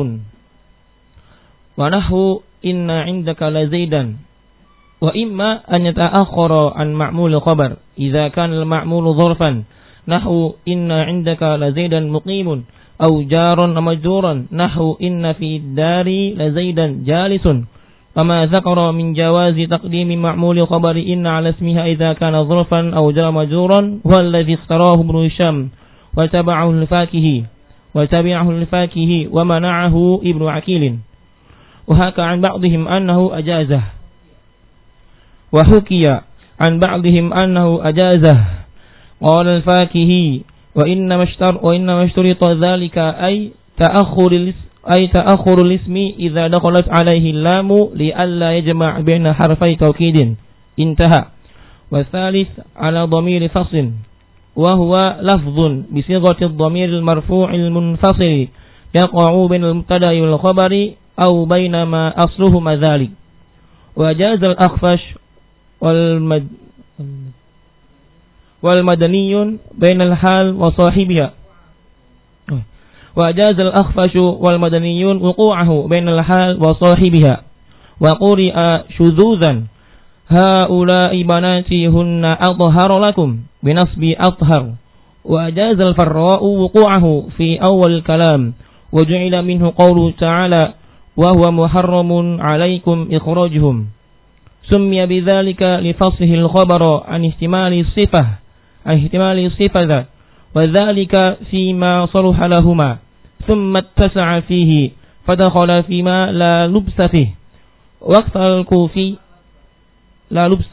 ونحو إن عندك لزيدا وإما أن يتأخر عن معمول الخبر إذا كان المعمول ظرفا نحو إن عندك لزيدا مقيم أو جارا ومجرورا نحو إن في الدار لزيدا جالس وما ذكر من جواز تقديم معمول الخبر إن على اسمها إذا كان ظرفا أو جار مجرورا هو الذي اختاراه ابن هشام وتبعه الفاكهي وتبعه الفاكهي ومنعه ابن عقيل وحكى عن بعضهم أنه أجازه وحكي عن بعضهم أنه أجازه قال الفاكهي وإنما اشتر وإنما اشترط ذلك أي تأخر أي تأخر الاسم إذا دخلت عليه اللام لئلا يجمع بين حرفي توكيد انتهى والثالث على ضمير فصل وهو لفظ بصيغة الضمير المرفوع المنفصل يقع بين المبتدأ والخبر أو بينما أصلهما ذلك وجاز الأخفش والمد والمدني بين الحال وصاحبها وجاز الأخفش والمدني وقوعه بين الحال وصاحبها وقرئ شذوذا هؤلاء بناتي هن أطهر لكم بنصب أطهر وجاز الفراء وقوعه في أول الكلام وجعل منه قوله تعالى وهو محرم عليكم إخراجهم سمي بذلك لفصله الخبر عن احتمال الصفة عن احتمال الصفة وذلك فيما صلح لهما ثم اتسع فيه فدخل فيما لا لبس فيه واكثر الكوفي لا لبس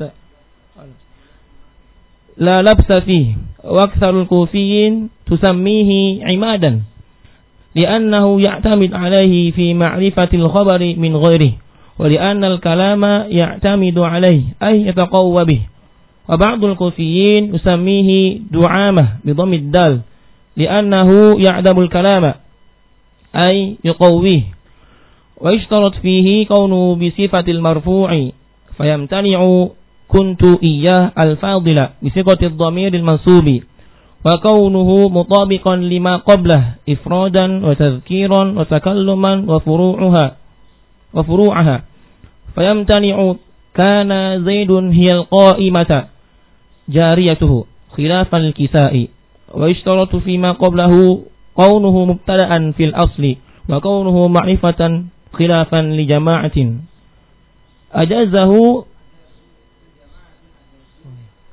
لا لبس فيه واكثر الكوفيين تسميه عمادا لأنه يعتمد عليه في معرفة الخبر من غيره ولأن الكلام يعتمد عليه أي يتقوى به وبعض الكوفيين يسميه دعامة بضم الدال لأنه يعدم الكلام أي يقويه ويشترط فيه كونه بصفة المرفوع فيمتنع كنت إياه الفاضلة بصيغة الضمير المنصوب وكونه مطابقا لما قبله إفرادا وتذكيرا وتكلما وفروعها وفروعها فيمتنع كان زيد هي القائمة جاريته خلافا للكساء ويشترط فيما قبله كونه مبتدأ في الأصل وكونه معرفة خلافا لجماعة أجازه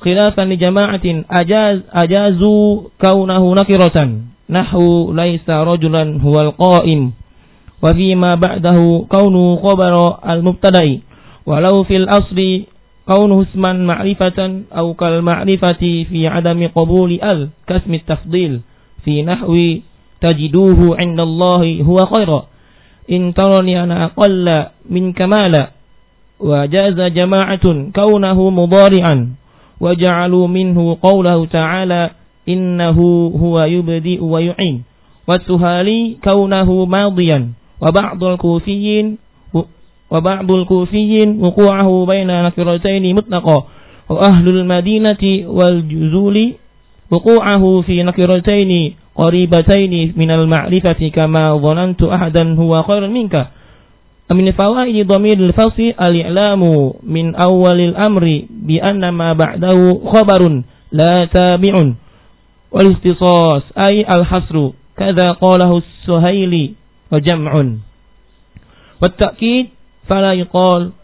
khilafan li jama'atin ajaz ajazu kaunahu nakiratan nahu laisa rajulan huwal qa'im wa fi ma ba'dahu kaunu khabara al-mubtada'i walau fil asli kaunuhu isman ma'rifatan aw kal ma'rifati fi adami qabuli al kasmi tafdil fi nahwi tajiduhu 'inda Allahi huwa khaira in tarani ana aqalla min kamala wa jaza jama'atun kaunahu mudari'an wa ja'alu minhu qawlahu ta'ala innahu huwa yubdi'u wa yu'in wa suhali kaunahu madiyan wa ba'dul kufiyyin wa ba'dul kufiyyin wuqu'ahu baina nakirataini mutlaqa wa ahlul madinati wal juzuli wuqu'ahu fi nakirataini qaribataini minal ma'rifati kama dhanantu ahadan huwa khairun minka. Min fawaid dhamir al-fasl al-i'lamu min awwal al-amri bi anna ma ba'dahu khabarun la tabi'un wal istisas ay al-hasru kadza qalahu as-Suhaili wa jam'un wat ta'kid fala yuqal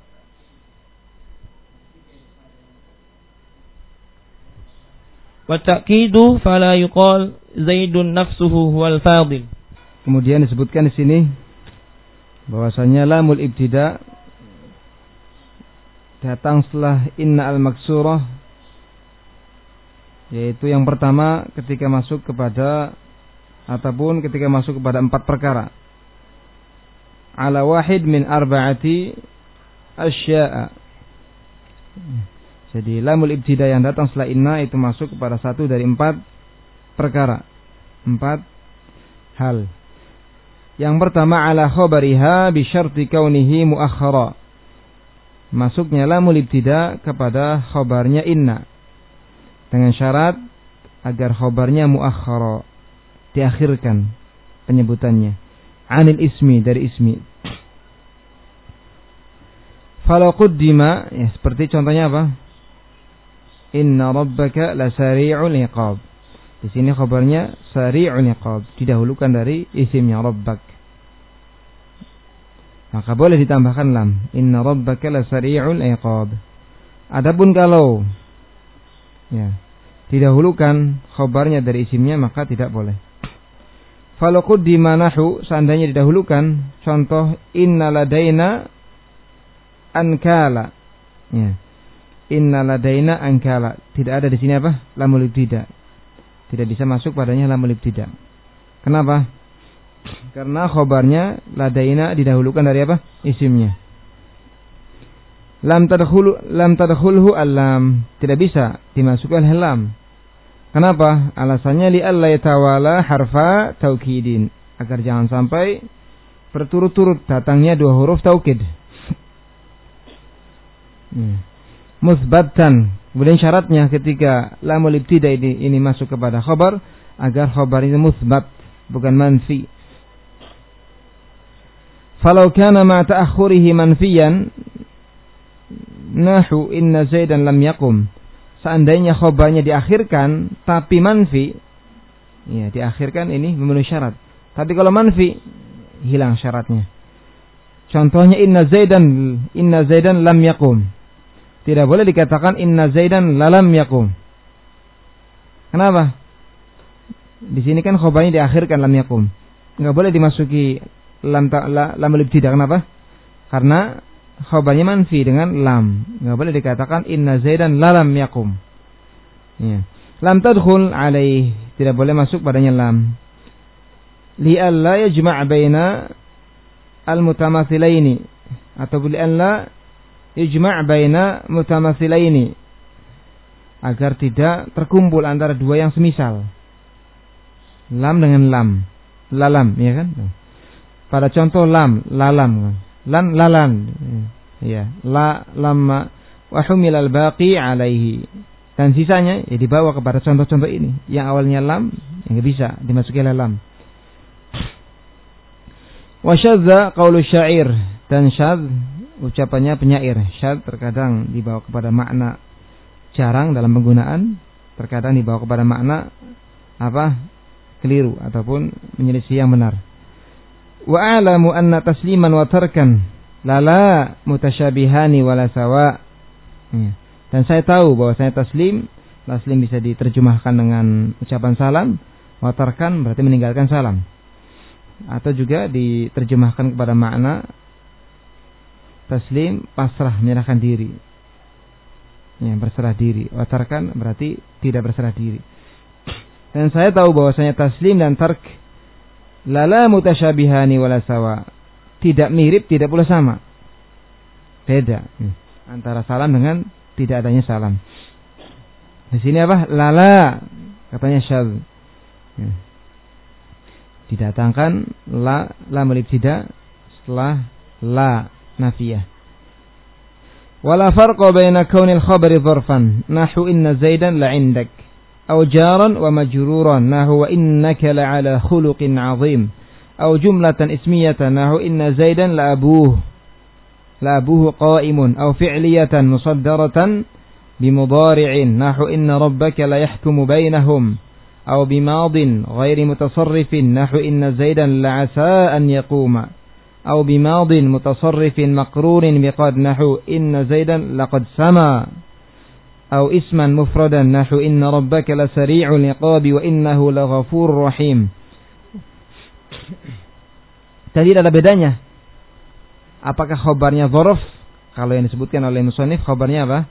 wat ta'kidu fala yuqal Zaidun nafsuhu wal fadil. Kemudian disebutkan di sini bahwasanya lamul ibtida datang setelah inna al-maksurah, yaitu yang pertama ketika masuk kepada ataupun ketika masuk kepada empat perkara ala wahid min arba'ati asya'a. Jadi lamul ibtida yang datang setelah inna itu masuk kepada satu dari empat perkara, empat hal. Yang pertama ala khabariha bi syarti kaunihi muakhkhara. Masuknya lamul ibtida kepada khabarnya inna dengan syarat agar khabarnya muakhkhara, diakhirkan penyebutannya. Anil ismi, dari ismi. Fala quddima, ya seperti contohnya apa? Inna rabbaka lasari'ul iqab. Di sini khabarnya sari'ul iqab, didahulukan dari isimnya rabbak. Maka boleh ditambahkan lam. Inna rabbaka lasari'ul iqab. Adapun kalau ya, didahulukan khabarnya dari isimnya maka tidak boleh. Falau quddima nahu, seandainya didahulukan contoh inna ladaina ankala. Ya. Inna ladaina ankala. Tidak ada di sini apa? Lamul ibtida. Tidak bisa masuk padanya lamul ibtida. Kenapa? Karena khobarnya ladaina didahulukan dari apa? Isimnya. Lam tadkhulu lam tadkhulhu al-lam. Tidak bisa dimasukkan lam. Kenapa? Alasannya li alla yatawala harfa taukidin, agar jangan sampai berturut-turut datangnya dua huruf taukid. Hmm. Musbatan. Kemudian syaratnya ketika lamul ibtida ini, ini masuk kepada khabar, agar khabar ini musbat, bukan manfi. Falau kana ma ta'akhurihi manfiyan nahu inna Zaidan lam yaqum. Seandainya khabarnya diakhirkan tapi manfi, ya diakhirkan ini memenuhi syarat. Tapi kalau manfi hilang syaratnya. Contohnya inna Zaidan inna Zaidan lam yaqum. Tidak boleh dikatakan inna Zaidan lalam yaqum. Kenapa? Di sini kan khabarnya diakhirkan lam yaqum. Enggak boleh dimasuki lam la, lam ibtida. Kenapa? Karena khabarnya manfi dengan lam. Enggak boleh dikatakan inna Zaidan lalam yaqum. Ya. Lam tadkhul alaih, tidak boleh masuk padanya lam. Li alla yajma' baina al-mutamathilaini, atau li alla yajma' baina mutamathilaini, agar tidak terkumpul antara dua yang semisal. Lam dengan lam, lalam, ya kan? Pada contoh lam, lalam, lan lalan, ya, la lamma wa humil al-baqi alaihi, dan sisanya ya dibawa kepada contoh-contoh ini. Yang awalnya lam, yang enggak bisa dimasuki oleh lam. Wa syadza qaulu syair, dan syadz ucapannya penyair. Syadz terkadang dibawa kepada makna jarang dalam penggunaan, terkadang dibawa kepada makna apa? Keliru ataupun menyelisih yang benar. Wa a'lamu anna tasliman wa tarkan la la mutashabihani wala sawa. Ya. Dan saya tahu bahwa saya taslim, taslim bisa diterjemahkan dengan ucapan salam, wa tarkan berarti meninggalkan salam. Atau juga diterjemahkan kepada makna taslim, pasrah, menyerahkan diri. Ya, berserah diri. Wa tarkan berarti tidak berserah diri. Dan saya tahu bahwasanya taslim dan tark lala mutasyabihani wala sawa. Tidak mirip, tidak pula sama. Beda. Antara salam dengan tidak adanya salam. Di sini apa? Lala, katanya syadz. Ya. Didatangkan la, la mulibtida setelah la nafiyah. Wala farqa baina kaunil khabari dzarfan nahu inna zaidan la indak aw jaran wa majruran nahu wa innaka la ala khuluqin azim aw jumlatan ismiyatan nahu inna zaidan la abuh la abuhu qa'imun aw fi'liyatan musaddaratan bimudari'in nahu inna rabbaka la yahkumu bainahum aw bimadin ghairi mutasarrifin nahu inna zaidan la 'asa an yaquma aw bimadin mutasarrifin maqrurin biqad nahu inna zaidan laqad sama aw isman mufradan nahu inna rabbaka la sari'ul iqabi wa innahu laghafurur rahim. Tadi ada bedanya. Apakah khabarnya dzaraf? Kalau yang disebutkan oleh musannif khabarnya apa?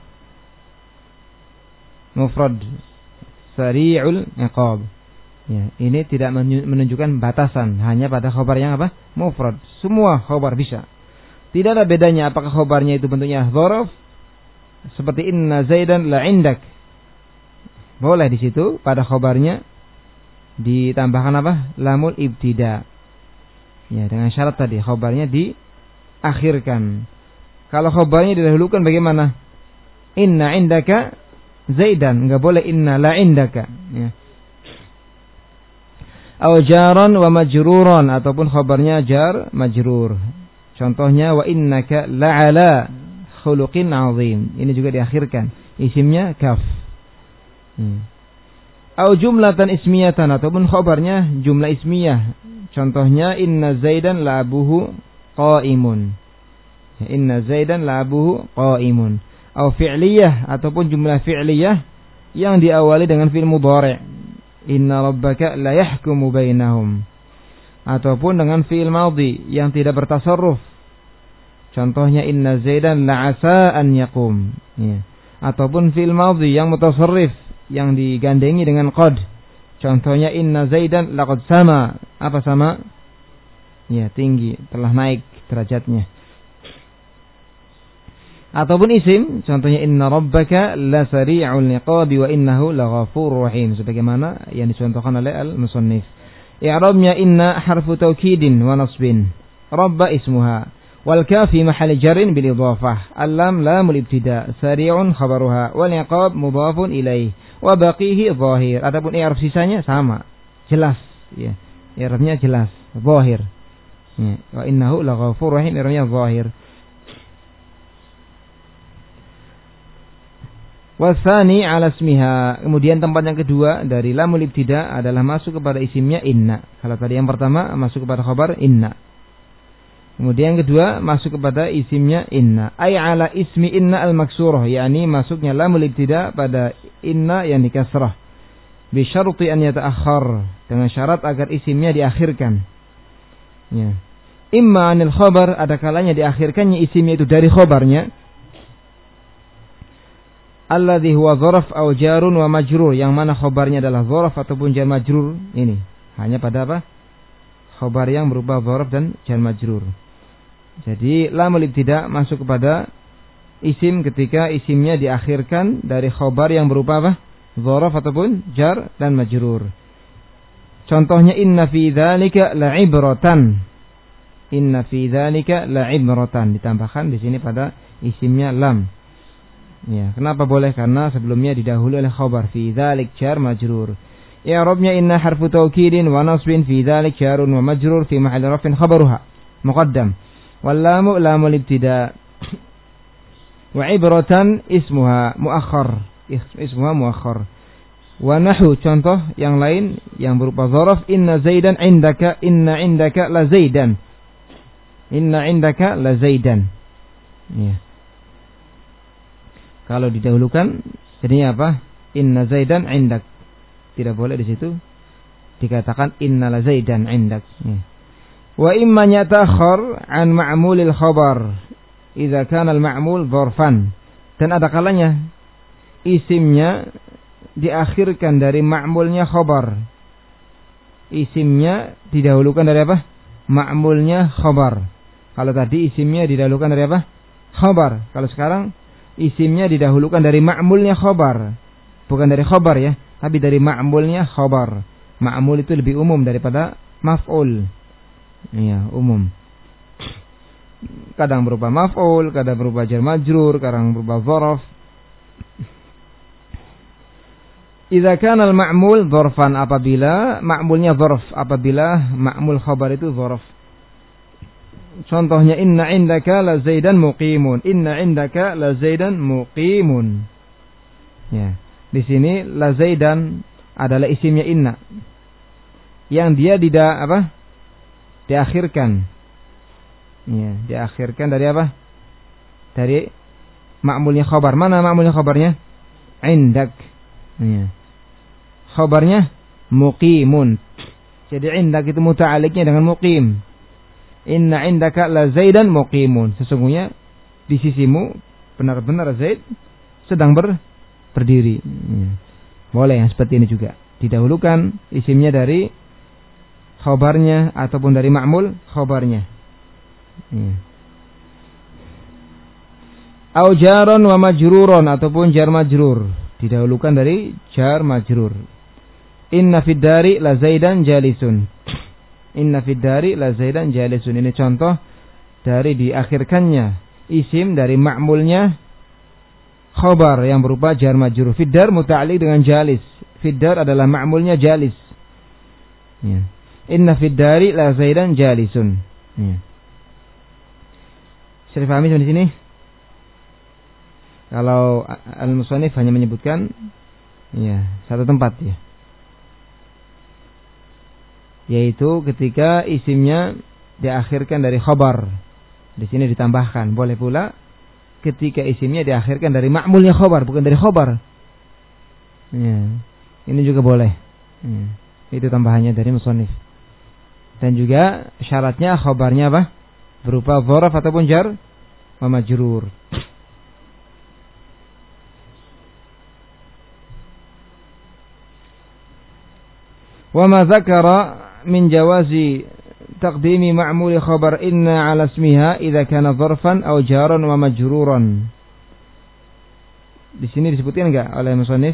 Mufrad. Sari'ul iqab. Ya, ini tidak menunjukkan batasan, hanya pada khabar yang apa? Mufrad. Semua khabar bisa. Tidak ada bedanya apakah khabarnya itu bentuknya dzaraf seperti inna zaidan la indak. Boleh di situ pada khabarnya ditambahkan apa? Lamul ibtida. Ya, dengan syarat tadi khabarnya di akhirkan. Kalau khabarnya didahulukan bagaimana? Inna indaka zaidan, enggak boleh inna la indaka. Ya. Aw jaran wa majruran, ataupun khabarnya jar majrur. Contohnya wa innaka la'ala khuluqin azim. Ini juga diakhirkan. Isimnya kaf. Hmm. Aw jumlatan ismiyatan, ataupun khabarnya jumlah ismiyah. Contohnya inna zaidan la'abuhu qa'imun. Inna zaidan la'abuhu qa'imun. Aw fi'liyah, ataupun jumlah fi'liyah yang diawali dengan fi'il mudhari'. Inna rabbaka la yahkumu bainahum. Ataupun dengan fi'il madhi yang tidak bertasarruf. Contohnya inna zaidan la'asa an yaqum. Ya. Ataupun fi'il madhi yang mutasarrif yang digandengi dengan qad. Contohnya inna zaidan laqad sama. Apa sama? Ya, tinggi, telah naik derajatnya. Ataupun isim, contohnya inna rabbaka la sari'ul iqabi wa innahu laghafurur rahim, sebagaimana yang dicontohkan oleh al-musannif. I'rabnya inna harfu taukidin wa nasbin, rabba ismuha, wal kaf fi mahalli jarrin bil idhafah, al-lam lamul ibtida, sari'un khabaruha, wal iqab mudhafun ilaih, wa baqihi zahir. Adapun i'rab sisanya sama, jelas ya. I'rabnya jelas, zahir. Ya. Wa innahu laghafurur rahim, i'rabnya zahir. Wasani ala ismiha. Kemudian tempat yang kedua dari lamul ibtida adalah masuk kepada isimnya inna. Kalau tadi yang pertama masuk kepada khabar inna. Kemudian yang kedua masuk kepada isimnya inna. Ay ala ismi inna al-maksurah, yakni masuknya lamul ibtida pada inna yang dikasrah. Bi syarti an yata'akhkhar, dengan syarat agar isimnya diakhirkan. Ya. Imma anil khabar, ada kalanya diakhirkannya isimnya itu dari khabarnya. Alladhi huwa dzaraf aw jarun wa majrur, yang mana khabarnya adalah dzaraf ataupun jar majrur. Ini hanya pada apa? Khabar yang berupa dzaraf dan jar majrur. Jadi lamul ibtida masuk kepada isim ketika isimnya diakhirkan dari khabar yang berupa apa? Dzaraf ataupun jar dan majrur. Contohnya inna fi dzalika la'ibratan. Inna fi dzalika la'ibratan, ditambahkan di sini pada isimnya lam. Ya, kenapa boleh? Karena sebelumnya didahului oleh khabar fi dzalik jar majrur. I'rabnya inna harfu taukidin wa nasbin fi dzalik jarun wa majrur fi mahalli raf'in khabaruha muqaddam. Wal lamu lamul ibtida. Wa ibratan ismuha muakhkhar. Ismuha muakhkhar. Wa nahu, contoh yang lain yang berupa dzaraf, inna zaidan indaka, inna indaka la zaidan. Inna indaka la zaidan. Ya. Kalau didahulukan jadinya apa? Inna Zaidan indak. Tidak boleh di situ dikatakan innala Zaidan indak. Ya. Wa imma yatakhar an ma'mulil khabar idza kana al-ma'mul dzarfan. Dan ada kalanya isimnya diakhirkan dari ma'mulnya khabar. Isimnya didahulukan dari apa? Ma'mulnya khabar. Kalau tadi isimnya didahulukan dari apa? Khabar. Kalau sekarang isimnya didahulukan dari ma'mulnya khabar. Bukan dari khabar ya, tapi dari ma'mulnya khabar. Ma'mul itu lebih umum daripada maf'ul. Iya, umum. Kadang berupa maf'ul, kadang berupa jar majrur, kadang berupa dzaraf. Idza kana al-ma'mul dzarfan, apabila ma'mulnya dzarf, apabila ma'mul khabar itu dzarf. Contohnya inna indaka la Zaidan muqimun. Inna indaka la Zaidan muqimun. Ya, di sini la Zaidan adalah isimnya inna. Yang dia tidak apa? Diakhirkan. Ya, diakhirkan dari apa? Dari ma'mulnya khabar. Mana ma'mulnya khabarnya? Indak. Ya. Khabarnya muqimun. Jadi indak itu muta'alliqnya dengan muqim. Inna indaka la Zaidan muqimun. Sesungguhnya di sisimu benar-benar Zaid sedang ber, berdiri. Ya. Boleh yang seperti ini juga. Didahulukan isimnya dari khabarnya ataupun dari ma'mul khabarnya. Ya. Au jaron wa majruron, ataupun jar majrur. Didahulukan dari jar majrur. Inna fid dari la Zaidan jalisun. Inna fid dari la Zaidan jalisun. Ini contoh dari diakhirkannya isim dari ma'mulnya khabar yang berupa jar majrur. Fid dar muta'alliq dengan jalis. Fid dar adalah ma'mulnya jalis. Ya. Inna fid dari la Zaidan jalisun. Ya. Bisa dipahami di sini? Kalau al-musannif hanya menyebutkan ya satu tempat ya, yaitu ketika isimnya diakhirkan dari khabar. Di sini ditambahkan. Boleh pula ketika isimnya diakhirkan dari ma'mulnya khabar, bukan dari khabar. Ya. Ini juga boleh. Ya. Itu tambahannya dari musannif. Dan juga syaratnya khabarnya apa? Berupa dzaraf ataupun jar wa majrur. Wa ma dzakara min jawazi taqdimi ma'mul khabar inna 'ala ismiha idza kana dzarfan aw jaran wa majruran. Di sini disebutkan enggak oleh musannif?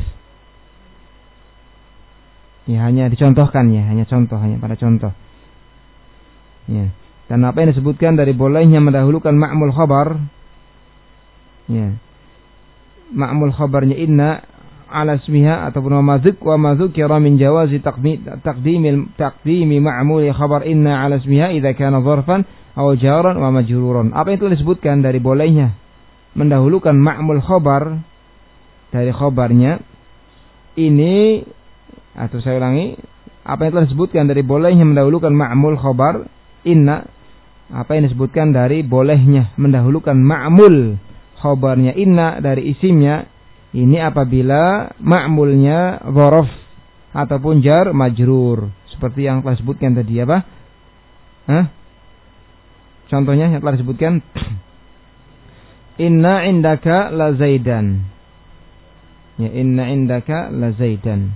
Ya, hanya dicontohkan ya, hanya contoh, hanya pada contoh. Ya. Dan apa yang disebutkan dari bolehnya mendahulukan ma'mul khabar, ya, ma'mul khabarnya inna 'ala ismiha ataupun wa madzik wa madzukira min jawazi taqdim taqdimi ma'mul khabar inna 'ala ismiha idza kana dzarfan aw jaran wa majruran. Apa yang telah disebutkan dari bolehnya mendahulukan ma'mul khabar dari khabarnya ini, atau saya ulangi, apa yang telah disebutkan dari bolehnya mendahulukan ma'mul khabar inna, apa yang disebutkan dari bolehnya mendahulukan ma'mul khabarnya inna dari isimnya, ini apabila ma'mulnya dzaraf ataupun jar majrur, seperti yang telah disebutkan tadi apa? Hah? Contohnya yang telah disebutkan inna indaka la Zaidan. Ya, inna indaka la Zaidan.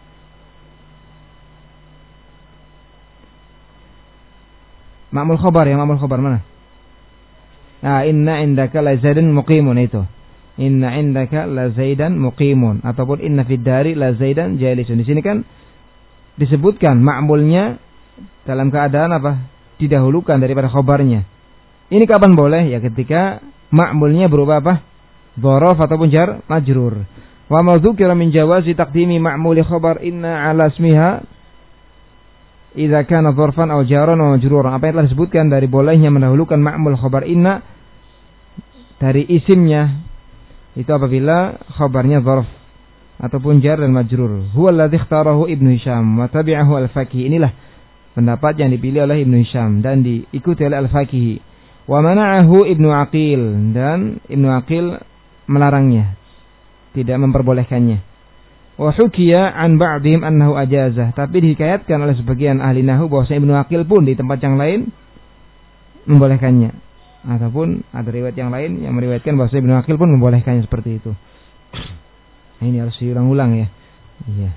Ma'mul khabar ya, ma'mul khabar mana? Nah, inna indaka la Zaidan muqimun itu. Inna indaka la Zaidan muqimun ataupun inna fid dari la Zaidan jalisun. Di sini kan disebutkan ma'mulnya dalam keadaan apa? Didahulukan daripada khabarnya. Ini kapan boleh? Ya ketika ma'mulnya berupa apa? Dzaraf ataupun jar majrur. Wa ma dzukira min jawazi taqdimi ma'muli khabar inna 'ala ismiha idza kana dzarfan aw jaran wa majruran. Apa yang telah disebutkan dari bolehnya mendahulukan ma'mul khabar inna dari isimnya, itu apabila khabarnya dzarf ataupun jar dan majrur. Huwa alladhi ikhtarahu Ibnu Hisham wa tabi'ahu al-Faqih. Inilah pendapat yang dipilih oleh Ibnu Hisham dan diikuti oleh al-Faqih. Wa mana'ahu Ibnu Aqil, dan Ibnu Aqil melarangnya. tidak memperbolehkannya. Wa hukiya an ba'dihim annahu ajazah, tapi dihikayatkan oleh sebagian ahli nahwu bahwasanya Ibnu Aqil pun di tempat yang lain membolehkannya. Ataupun ada riwayat yang lain yang meriwayatkan bahwasanya Ibnu Aqil pun membolehkannya seperti itu. Nah, ini harus diulang-ulang ya. Iya.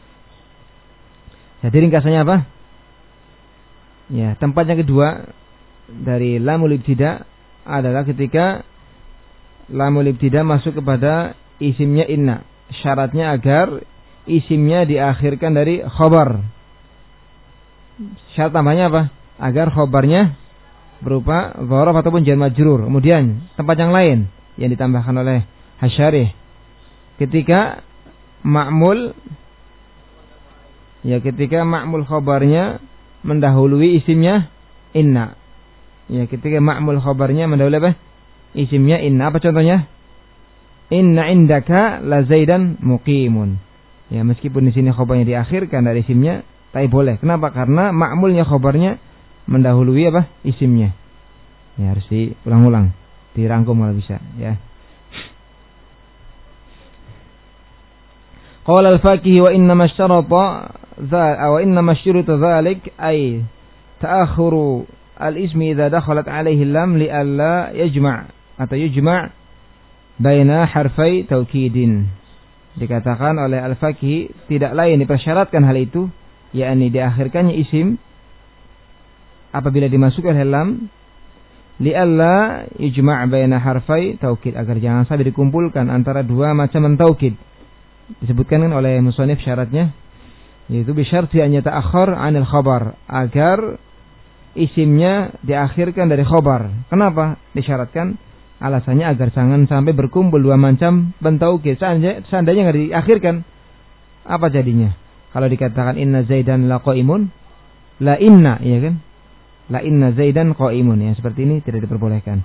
Jadi ringkasannya apa? Ya, tempat yang kedua dari lamul ibtida adalah ketika lamul ibtida masuk kepada isimnya inna. Syaratnya agar isimnya diakhirkan dari khobar. Syarat tambahnya apa? Agar khobarnya berupa dzaraf ataupun jar majrur. Kemudian tempat yang lain yang ditambahkan oleh Hasyarih, ketika ma'mul ya ketika ma'mul khobarnya mendahului isimnya inna. Ya ketika ma'mul khobarnya mendahului apa? Isimnya inna. Apa contohnya? Inna indaka la zaidan muqimun. Ya meskipun di sini khobarnya diakhirkan dari isimnya, tapi boleh. Kenapa? Karena ma'mulnya khobarnya mendahului apa? Isimnya. Ya harus diulang-ulang, dirangkum kalau bisa ya. Qala al-Fakih wa inna masyarata wa inna masyrutu dzalik ay ta'akhuru al-ismi idza dakhalat alaihi lam li alla yajma' atau yujma' baina harfai taukidin. Dikatakan oleh al-Fakih tidak lain dipersyaratkan hal itu, yakni diakhirkannya isim apabila dimasukkan oleh lam li alla yujma' baina harfai taukid, agar jangan sampai dikumpulkan antara dua macam taukid. Disebutkan kan oleh musannif syaratnya, yaitu bisyarti an yata'akhkhar 'anil khabar, agar isimnya diakhirkan dari khabar. Kenapa disyaratkan? Alasannya agar jangan sampai berkumpul dua macam bentaukid. Seandainya, seandainya nggak diakhirkan, apa jadinya? Kalau dikatakan inna zaidan la qaimun, la inna, iya kan? La inna zaidan qaimun, ya seperti ini tidak diperbolehkan.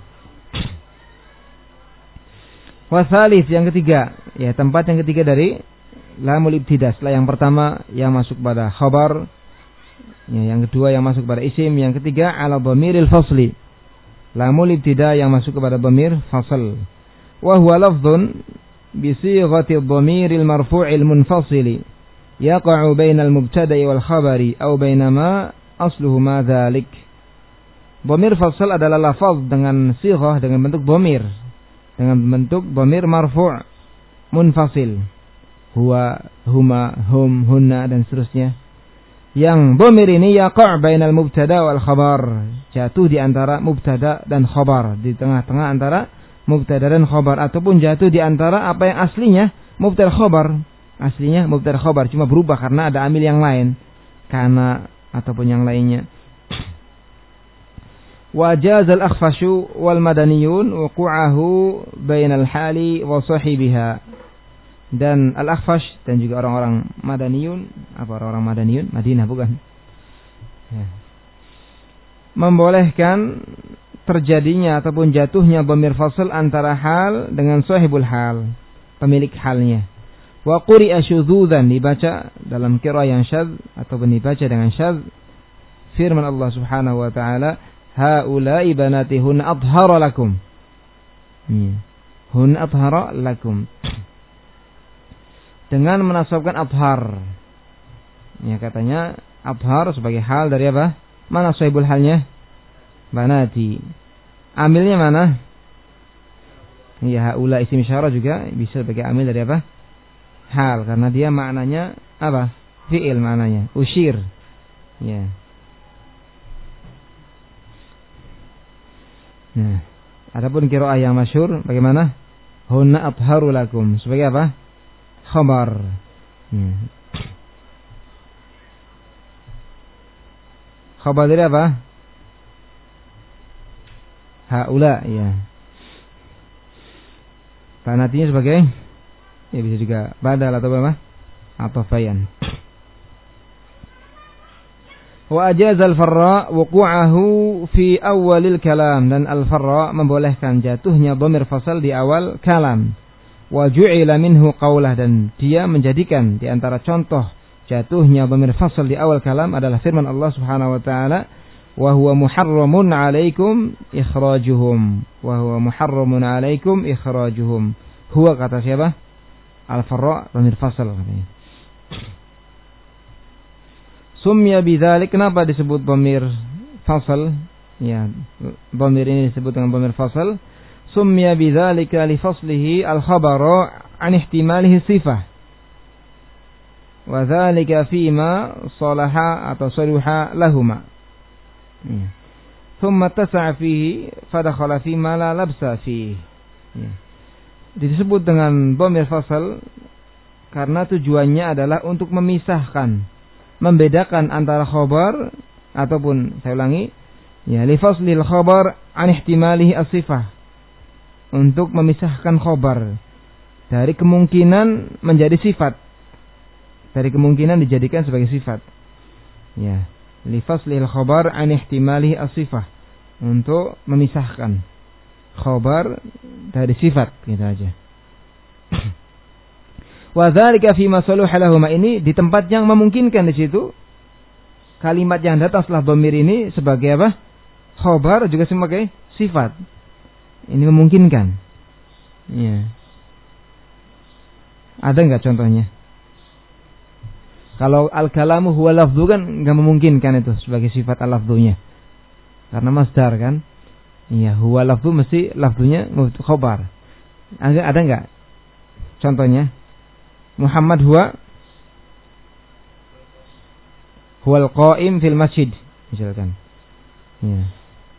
Wasalif yang ketiga, ya tempat yang ketiga dari lamul ibtidah. Setelah yang pertama yang masuk pada khabar, ya, yang kedua yang masuk pada isim, yang ketiga ala dhamiril fasli. Lamul ibtidah yang masuk kepada dhamir fasl. Wa huwa lafdhun bi sighati dhamiril marfu'il munfasili yaqa'u bainal mubtada'i wal khabari aw bainama asluhu ma dzalik. Dhamir fasl adalah lafaz dengan sighah, dengan bentuk dhamir, dengan bentuk dhamir marfu' munfasil, huwa, huma, hum, hunna dan seterusnya. Yang dhamir ini yaqa' bainal mubtada wal khabar, jatuh di antara mubtada dan khabar, di tengah-tengah antara mubtada dan khabar, ataupun jatuh di antara apa yang aslinya mubtada khabar. Aslinya mubtada khabar, cuma berubah karena ada amil yang lain, kana ataupun yang lainnya. Wajaz al-akhfashu wal madaniyun wuqu'ahu bainal hali wa sahibiha. Dan al-akhfash dan juga orang-orang madaniyun, apa orang-orang madaniyun? Madinah bukan? Ya. Membolehkan terjadinya ataupun jatuhnya dhamir fasl antara hal dengan sahibul hal, pemilik halnya. Wa quri'a syudzudzan, dibaca dalam qiraah yang syadz ataupun dibaca dengan syadz, firman Allah Subhanahu wa taala, haula'i banati hun adhara lakum. Hmm. Hun adhara lakum. Dengan menasabkan adhar. Ya katanya adhar sebagai hal dari apa? Mana sahibul halnya? Banati. Amilnya mana? Ya haula isim isyarah juga bisa sebagai amil dari apa? Hal, karena dia maknanya apa? Fi'il maknanya, usyir. Ya. Nah, adapun qiraah yang masyhur bagaimana? Hunna adharu lakum sebagai apa? Khabar. Hmm. Khabar dari apa? Haula, ya. Banatinya sebagai, ya bisa juga badal atau apa? Atau fayan. Wa ajaz al-farra wuqu'ahu fi awalil kalam, dan al-farra membolehkan jatuhnya dhamir fasal di awal kalam. Wa ju'ila minhu qawlah, dan dia menjadikan di antara contoh jatuhnya dhamir fasal di awal kalam adalah firman Allah Subhanahu wa taala, wa huwa muharramun 'alaikum ikhrajuhum. Wa huwa muharramun 'alaikum ikhrajuhum. Huwa kata siapa? Al-farra dhamir fasal katanya. Sumya bidzalik, kenapa disebut dhamir fasal? Ya, dhamir ini disebut dengan dhamir fasal. Sumya bidzalika li faslihi al-khabara an ihtimalihi sifah. Wa dzalika fima salaha atau saluha lahuma. Ya. Thumma tasa'a fihi fadakhala fima la labsa fihi. Ya. Disebut dengan dhamir fasal karena tujuannya adalah untuk memisahkan, membedakan antara khabar ataupun saya ulangi, ya, li faslil khabar an ihtimalihi as-sifah, untuk memisahkan khabar dari kemungkinan menjadi sifat, dari kemungkinan dijadikan sebagai sifat. Ya, li faslil khabar an ihtimalihi as-sifah, untuk memisahkan khabar dari sifat, gitu aja. Wa dzalika fi ma saluha lahuma, ini di tempat yang memungkinkan di situ kalimat yang datang setelah dhamir ini sebagai apa? Khabar juga sebagai sifat. Ini memungkinkan. Ya. Ada enggak contohnya? Kalau al-kalamu huwa lafdhu kan enggak memungkinkan itu sebagai sifat al-lafdhunya. Karena masdar kan? Iya, huwa lafdhu mesti lafdhunya khabar. Ada ada enggak contohnya? Muhammad huwa huwal qa'im fil masjid misalkan. Ya.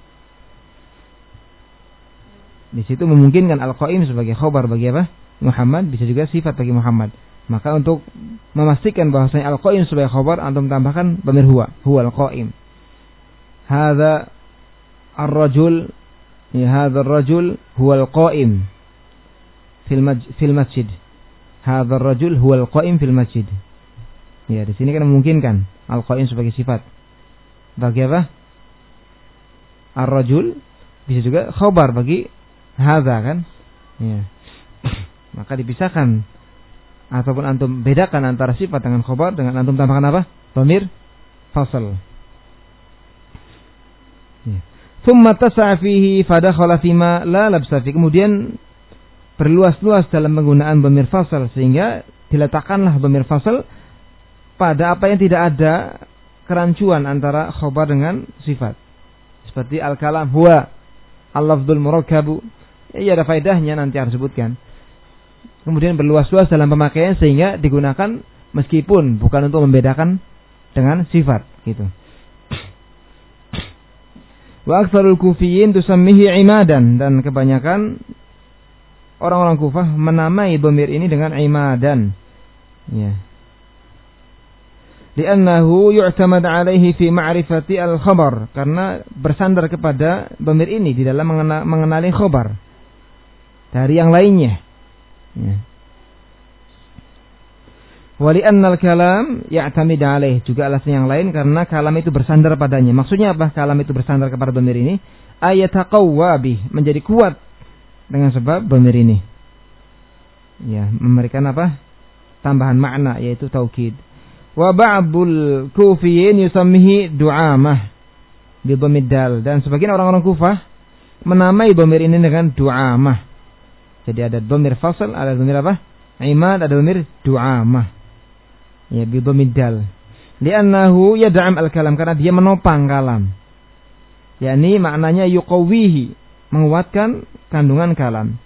Di situ memungkinkan al-qa'im sebagai khabar bagi apa? Muhammad, bisa juga sifat bagi Muhammad. Maka untuk memastikan bahwasanya al-qa'im sebagai khabar, antum tambahkan dhamir huwa, huwal qa'im. Hadza ar-rajul, ya hadza ar-rajul huwal qa'im fil maj- fil masjid. Hadzal rajul huwal qa'im fil masjid. Ya, di sini kan memungkinkan al-qa'im sebagai sifat. Bagi apa? Ar-rajul bisa juga khabar bagi hadza kan? Ya. Maka dipisahkan ataupun antum bedakan antara sifat dengan khabar dengan antum tambahkan apa? Dhamir fasal. Ya. Tsumma tasa'a fihi fadakhala fima la labsa fi. Kemudian berluas-luas dalam penggunaan dhamir fasal sehingga diletakkanlah dhamir fasal pada apa yang tidak ada kerancuan antara khabar dengan sifat. Seperti al-kalam huwa al-lafdzul murakkabu. Ya, ada faedahnya nanti harus sebutkan. Kemudian berluas-luas dalam pemakaian sehingga digunakan meskipun bukan untuk membedakan dengan sifat gitu. Wa aktsarul kufiyyin tusammihi imadan, dan kebanyakan orang-orang Kufah menamai dhamir ini dengan imadan. Ya. Li'annahu yu'tamad 'alaihi fi ma'rifati al-khabar, karena bersandar kepada dhamir ini di dalam mengenali khabar dari yang lainnya. Ya. Wa li'anna al-kalam ya'tamid 'alaihi, juga alasan yang lain karena kalam itu bersandar padanya. Maksudnya apa? Kalam itu bersandar kepada dhamir ini, ayataqawwa bih, menjadi kuat dengan sebab dhamir ini. Ya, memberikan apa? Tambahan makna, yaitu taukid. Wa ba'dul kufiyyin yusammihi du'amah bi dhammid dal, dan sebagian orang-orang Kufah menamai dhamir ini dengan du'amah. Jadi ada dhamir fasal, ada dhamir apa? Imad, ada dhamir du'amah. Ya, bi dhammid dal. Li'annahu yad'am al-kalam, karena dia menopang kalam. yakni maknanya yuqawwihi, menguatkan kandungan kalam.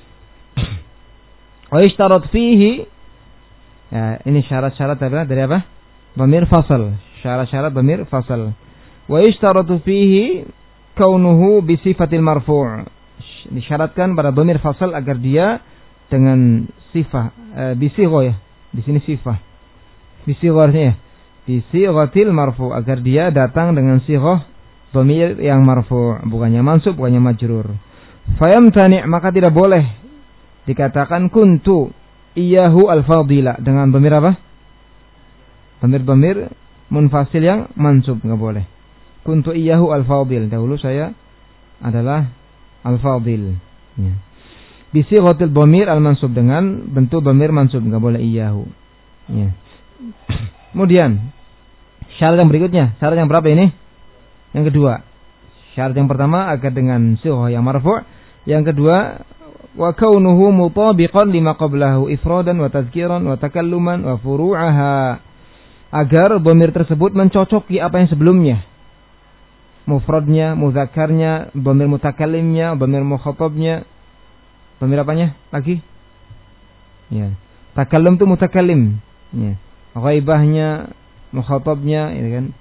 Wa ishtarat fihi, ya, ini syarat-syarat dari apa? Dhamir fasal, syarat-syarat dhamir fasal. Wa ishtaratu fihi kaunuhu bi sifatil marfu'. Disyaratkan pada dhamir fasal agar dia dengan sifat eh, bisigho, ya. Di sini sifat. Bisighonya ya. Bisighatil marfu', agar dia datang dengan sighoh dhamir yang marfu', bukannya mansub, bukannya majrur. Fayamtani', maka tidak boleh dikatakan kuntu iyahu al-fadila dengan dhamir apa? Dhamir-dhamir munfasil yang mansub, enggak boleh. Kuntu iyahu al-fadil, dahulu saya adalah al-fadil. Ya. Bisighatil dhamir al-mansub, dengan bentuk dhamir mansub, enggak boleh iyahu. Ya. Kemudian syarat yang berikutnya, syarat yang berapa ini? Yang kedua. Syarat yang pertama agar dengan sighah yang marfu', yang kedua wa kaunuhu mutabiqan lima qablahu ifradan wa tadhkiran wa takalluman wa furu'aha, agar dhamir tersebut mencocoki apa yang sebelumnya, mufradnya, mudzakarnya, dhamir mutakallimnya, dhamir mukhatabnya, dhamir apanya lagi? Ya, takallum itu mutakallim, ya. Ghaibahnya, mukhatabnya, ya kan?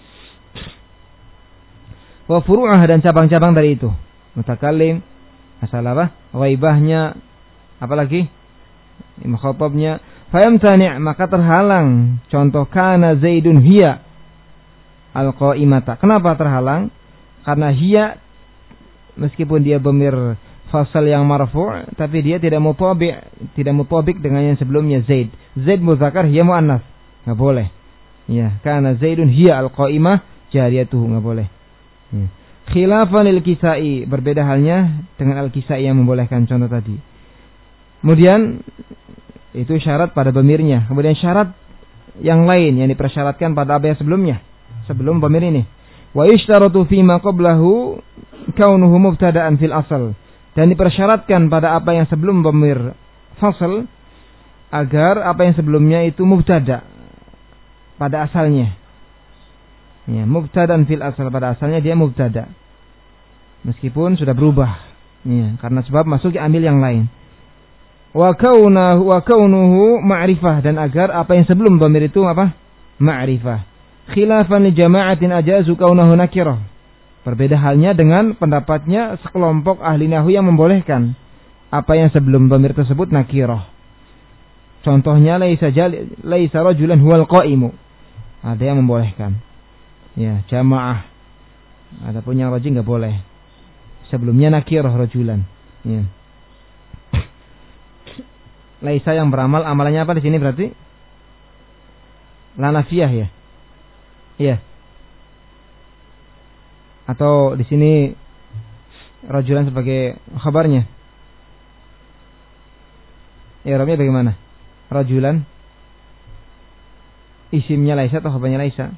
Wa furu'aha, dan cabang-cabang dari itu, mutakallim, asal apa? Ghaibahnya, apalagi? Mukhatabnya. Fayamtani', maka terhalang. Contoh, kana Zaidun hiya al-qa'imata. Kenapa terhalang? Karena hiya, meskipun dia dhamir fasal yang marfu', tapi dia tidak mutabi' tidak mutabiq dengan yang sebelumnya Zaid. Zaid muzakkar, hiya muannas. Enggak boleh. Ya, kana Zaidun hiya al-qa'imah jariyatuhu, enggak boleh. Ya. Khilafan al-Kisai, berbeda halnya dengan al-Kisai yang membolehkan contoh tadi. Kemudian itu syarat pada dhamirnya. Kemudian syarat yang lain yang dipersyaratkan pada apa yang sebelumnya, sebelum dhamir ini. Wa yushtaratu fi ma qablahu kaunuhu mubtada'an fil asal. Dan dipersyaratkan pada apa yang sebelum dhamir fasal, agar apa yang sebelumnya itu mubtada pada asalnya. Ya, mubtada'an fil asal, pada asalnya dia mubtada, meskipun sudah berubah, ya, karena sebab masuk amil yang lain. Wa kaunahu wa kaunuhu ma'rifah, dan agar apa yang sebelum dhamir itu apa? Ma'rifah. Khilafan li jama'atin ajazu kaunahu nakirah. Berbeda halnya dengan pendapatnya sekelompok ahli nahwu yang membolehkan apa yang sebelum dhamir tersebut nakirah. Contohnya laisa jali laisa rajulan huwal qa'imu. Ada yang membolehkan. Ya, jamaah. Adapun yang rajul enggak boleh. Sebelumnya nakirah rajulan. Ya. Laisa yang beramal, amalannya apa di sini berarti? La nafiyah ya. Iya. Atau di sini rajulan sebagai khabarnya. Ya, I'rabnya bagaimana? Rajulan isimnya laisa atau khabarnya laisa?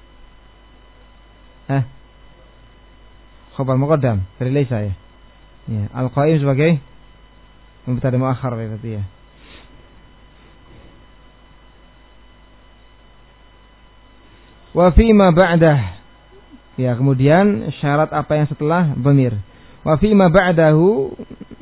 Hah? Khabar muqaddam dari laisa ya. Ya, al-qaim sebagai mubtada muakhar berarti ya. Wa fima ba'dah, ya, kemudian syarat apa yang setelah dhamir. Wa fima ba'dahu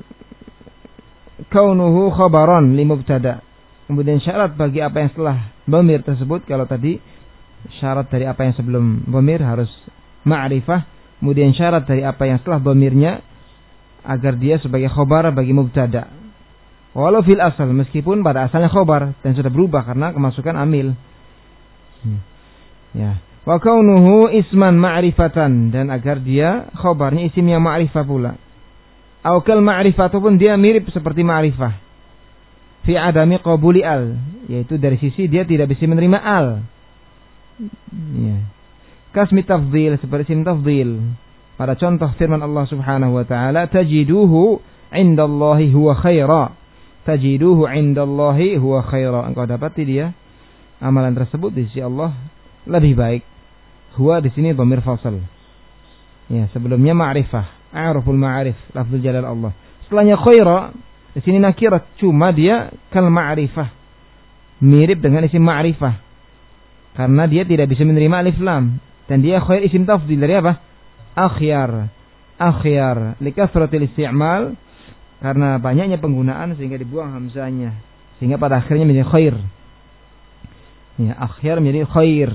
kaunuhu khabaran li mubtada. Kemudian syarat bagi apa yang setelah dhamir tersebut, kalau tadi syarat dari apa yang sebelum dhamir harus ma'rifah, kemudian syarat dari apa yang setelah dhamirnya agar dia sebagai khabar bagi mubtada. Walau fil asal, meskipun pada asalnya khabar dan sudah berubah karena kemasukan amil. Hmm. Ya, wa kaunuhu isman ma'rifatan, dan agar dia khabarnya isim yang ma'rifah pula. Au kal ma'rifah, ataupun dia mirip seperti ma'rifah. Fi adami qabuli al, yaitu dari sisi dia tidak bisa menerima al. Ya. Kasmi tafdhil, seperti isim tafdhil. Pada contoh firman Allah Subhanahu wa taala, tajiduhu 'indallahi huwa khaira. Tajiduhu 'indallahi huwa khaira. Engkau dapati dia amalan tersebut di sisi Allah lebih baik. Huwa di sini dhamir fasal. Ya, sebelumnya ma'rifah, a'raful ma'arif, lafzul jalal Allah. Setelahnya khaira, di sini nakirah, cuma dia kal ma'rifah, mirip dengan isim ma'rifah, karena dia tidak bisa menerima alif lam, dan dia khair isim tafdhil dari apa? Akhyar. Akhyar likasratil isti'mal, karena banyaknya penggunaan sehingga dibuang hamzahnya, sehingga pada akhirnya menjadi khair. Ya, akhyar menjadi khair.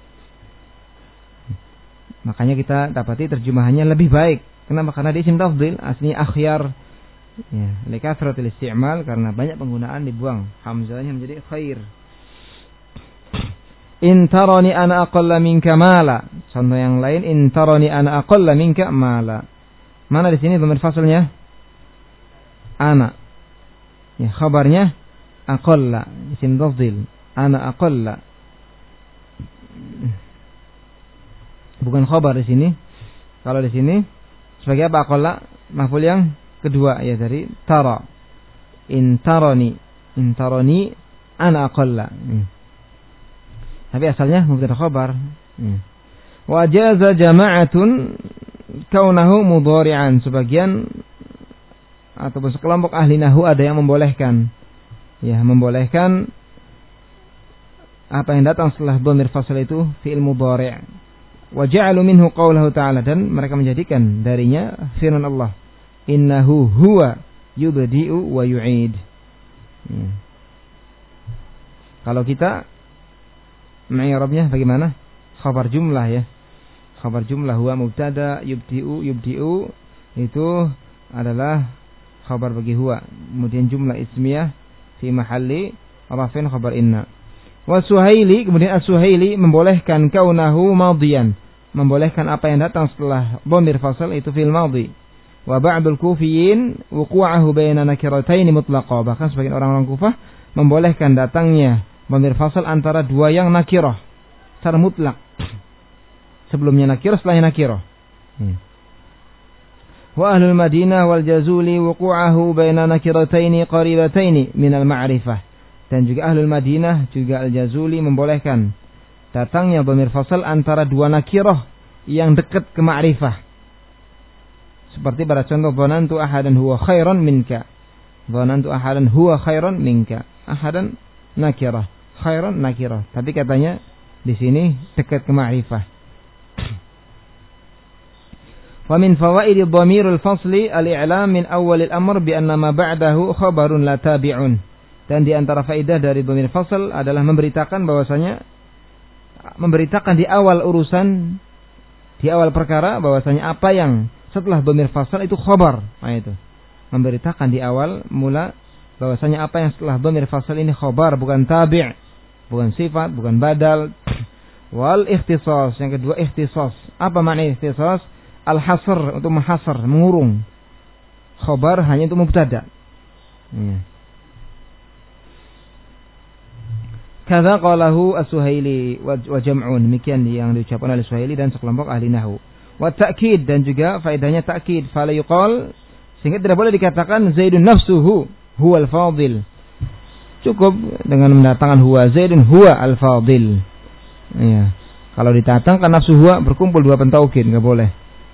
Makanya kita dapati terjemahannya lebih baik. Kenapa? Karena dia isim tafdhil, aslinya akhyar. Ya, likasratil isti'mal, karena banyak penggunaan dibuang hamzahnya menjadi khair. In tarani ana aqalla minka mala. Contoh yang lain, in tarani ana aqalla minka mala. Mana di sini dhamir fasalnya? Ana. Ya, khabarnya aqalla, isim tafdhil. Ana aqalla. Bukan khabar di sini. Kalau di sini sebagai apa aqalla? Maf'ul yang kedua ya dari tara. In tarani, in tarani ana aqalla. Hmm. Tapi asalnya mubtada khabar. Hmm. Wa jaza jama'atun kaunahu mudhari'an. Sebagian ataupun sekelompok ahli nahwu ada yang membolehkan, ya membolehkan apa yang datang setelah dhamir fasl itu fi'il mudhari'. Wa ja'alu minhu qawlahu ta'ala, dan mereka menjadikan darinya firman Allah, innahu huwa yubdi'u wa yu'id. Ya. Kalau kita ma'irabnya bagaimana? Khabar jumlah ya. Khabar jumlah huwa mubtada, yubdi'u yubdi'u itu adalah khabar bagi huwa. Kemudian jumlah ismiyah fi mahalli rafin khabar inna. Wa Suhaili, kemudian As-Suhaili membolehkan kaunahu madiyan, membolehkan apa yang datang setelah dhamir fasal itu fil madhi. Wa ba'dul Kufiyin wuqu'ahu baina nakirataini mutlaqa, bahkan sebagian orang-orang Kufah membolehkan datangnya dhamir fasal antara dua yang nakirah secara mutlak. Sebelumnya nakirah, setelahnya nakirah. Hmm. Wa ahlul Madinah wal Jazuli wuqu'ahu baina nakirataini qaribataini minal ma'rifah. Dan juga ahlul Madinah juga Al-Jazuli membolehkan datangnya dhamir fasal antara dua nakirah yang dekat ke ma'rifah. Seperti pada contoh dhanantu ahadan huwa khairan minka. Dhanantu ahadan huwa khairan minka. Ahadan nakirah, khairan nakirah. Tapi katanya di sini dekat ke ma'rifah. Wa min fawaidi dhamirul fasli al-i'lam min awwalil amr bi anna ma ba'dahu khabarun la tabi'un. Dan di antara faedah dari dhamir fasl adalah memberitakan bahwasanya, memberitakan di awal urusan, di awal perkara bahwasanya apa yang setelah dhamir fasl itu khabar. Nah itu. Memberitakan di awal mula bahwasanya apa yang setelah dhamir fasl ini khabar, bukan tabi', bukan sifat, bukan badal. Wal ikhtisas, yang kedua ikhtisas. Apa makna ikhtisas? Al-hasr, untuk menghasar, mengurung. Khabar hanya untuk mubtada. Ya. Kadza qalahu As-Suhaili wa jam'un, demikian yang diucapkan oleh Suhaili dan sekelompok ahli nahwu. Wa ta'kid, dan juga faedahnya ta'kid, fala yuqal, sehingga tidak boleh dikatakan Zaidun nafsuhu huwal fadil. Cukup dengan mendatangkan huwa, Zaidun huwa al-fadil. Ya. Kalau ditatangkan nafsu huwa berkumpul dua pentaukid, enggak boleh.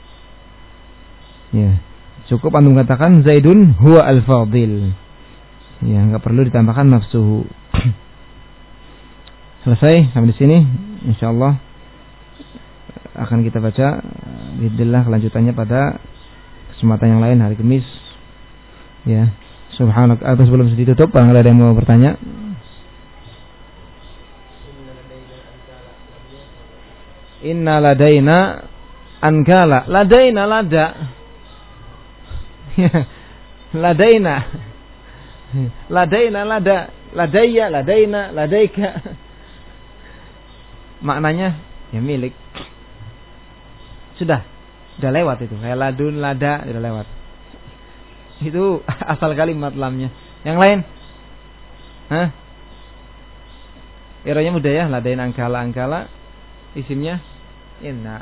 Ya. Cukup antum katakan Zaidun huwa al-fadil. Ya, enggak perlu ditambahkan nafsuhu. Selesai sampai di sini, insyaallah akan kita baca bismillah kelanjutannya pada kesempatan yang lain hari Kamis. Ya, subhanak. Atau sebelum ditutup, barangkali ada yang mau bertanya. Inna ladaina ankala, ladaina lada. Ladaina. Ladaina lada, ladayya, ladaina, ladaika. Maknanya ya milik. Sudah, sudah lewat itu. Kayak ladun, lada, sudah lewat. Itu asal kalimat lamnya. Yang lain? Hah? Iranya mudah ya, ladain angkala angkala. Isimnya inna.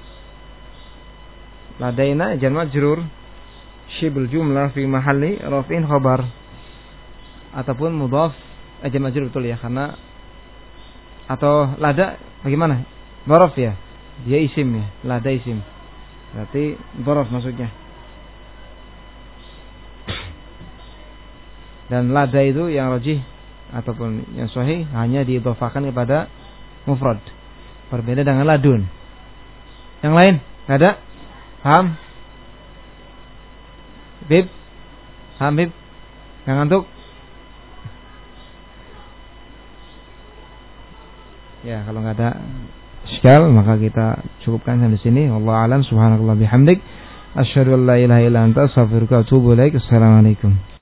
Ladaina jar majrur, syibul jumlah fi mahalli raf'in khabar. Ataupun mudhaf, eh, jar majrur betul ya, karena atau lada bagaimana? Dhorof ya, dia isim ya, lada isim. Berarti dhorof maksudnya. Dan lada itu yang rajih ataupun yang sahih hanya diidhafakan kepada mufrad. Berbeda dengan ladun. Yang lain? Enggak ada? Paham? Bib? Paham Bib? Enggak ngantuk? Ya, kalau enggak ada iskal maka kita cukupkan sampai sini. Wallahu a'lam, subhanakallah bihamdik, asyhadu an la ilaha illa anta, astaghfiruka wa atubu ilaik. Assalamualaikum.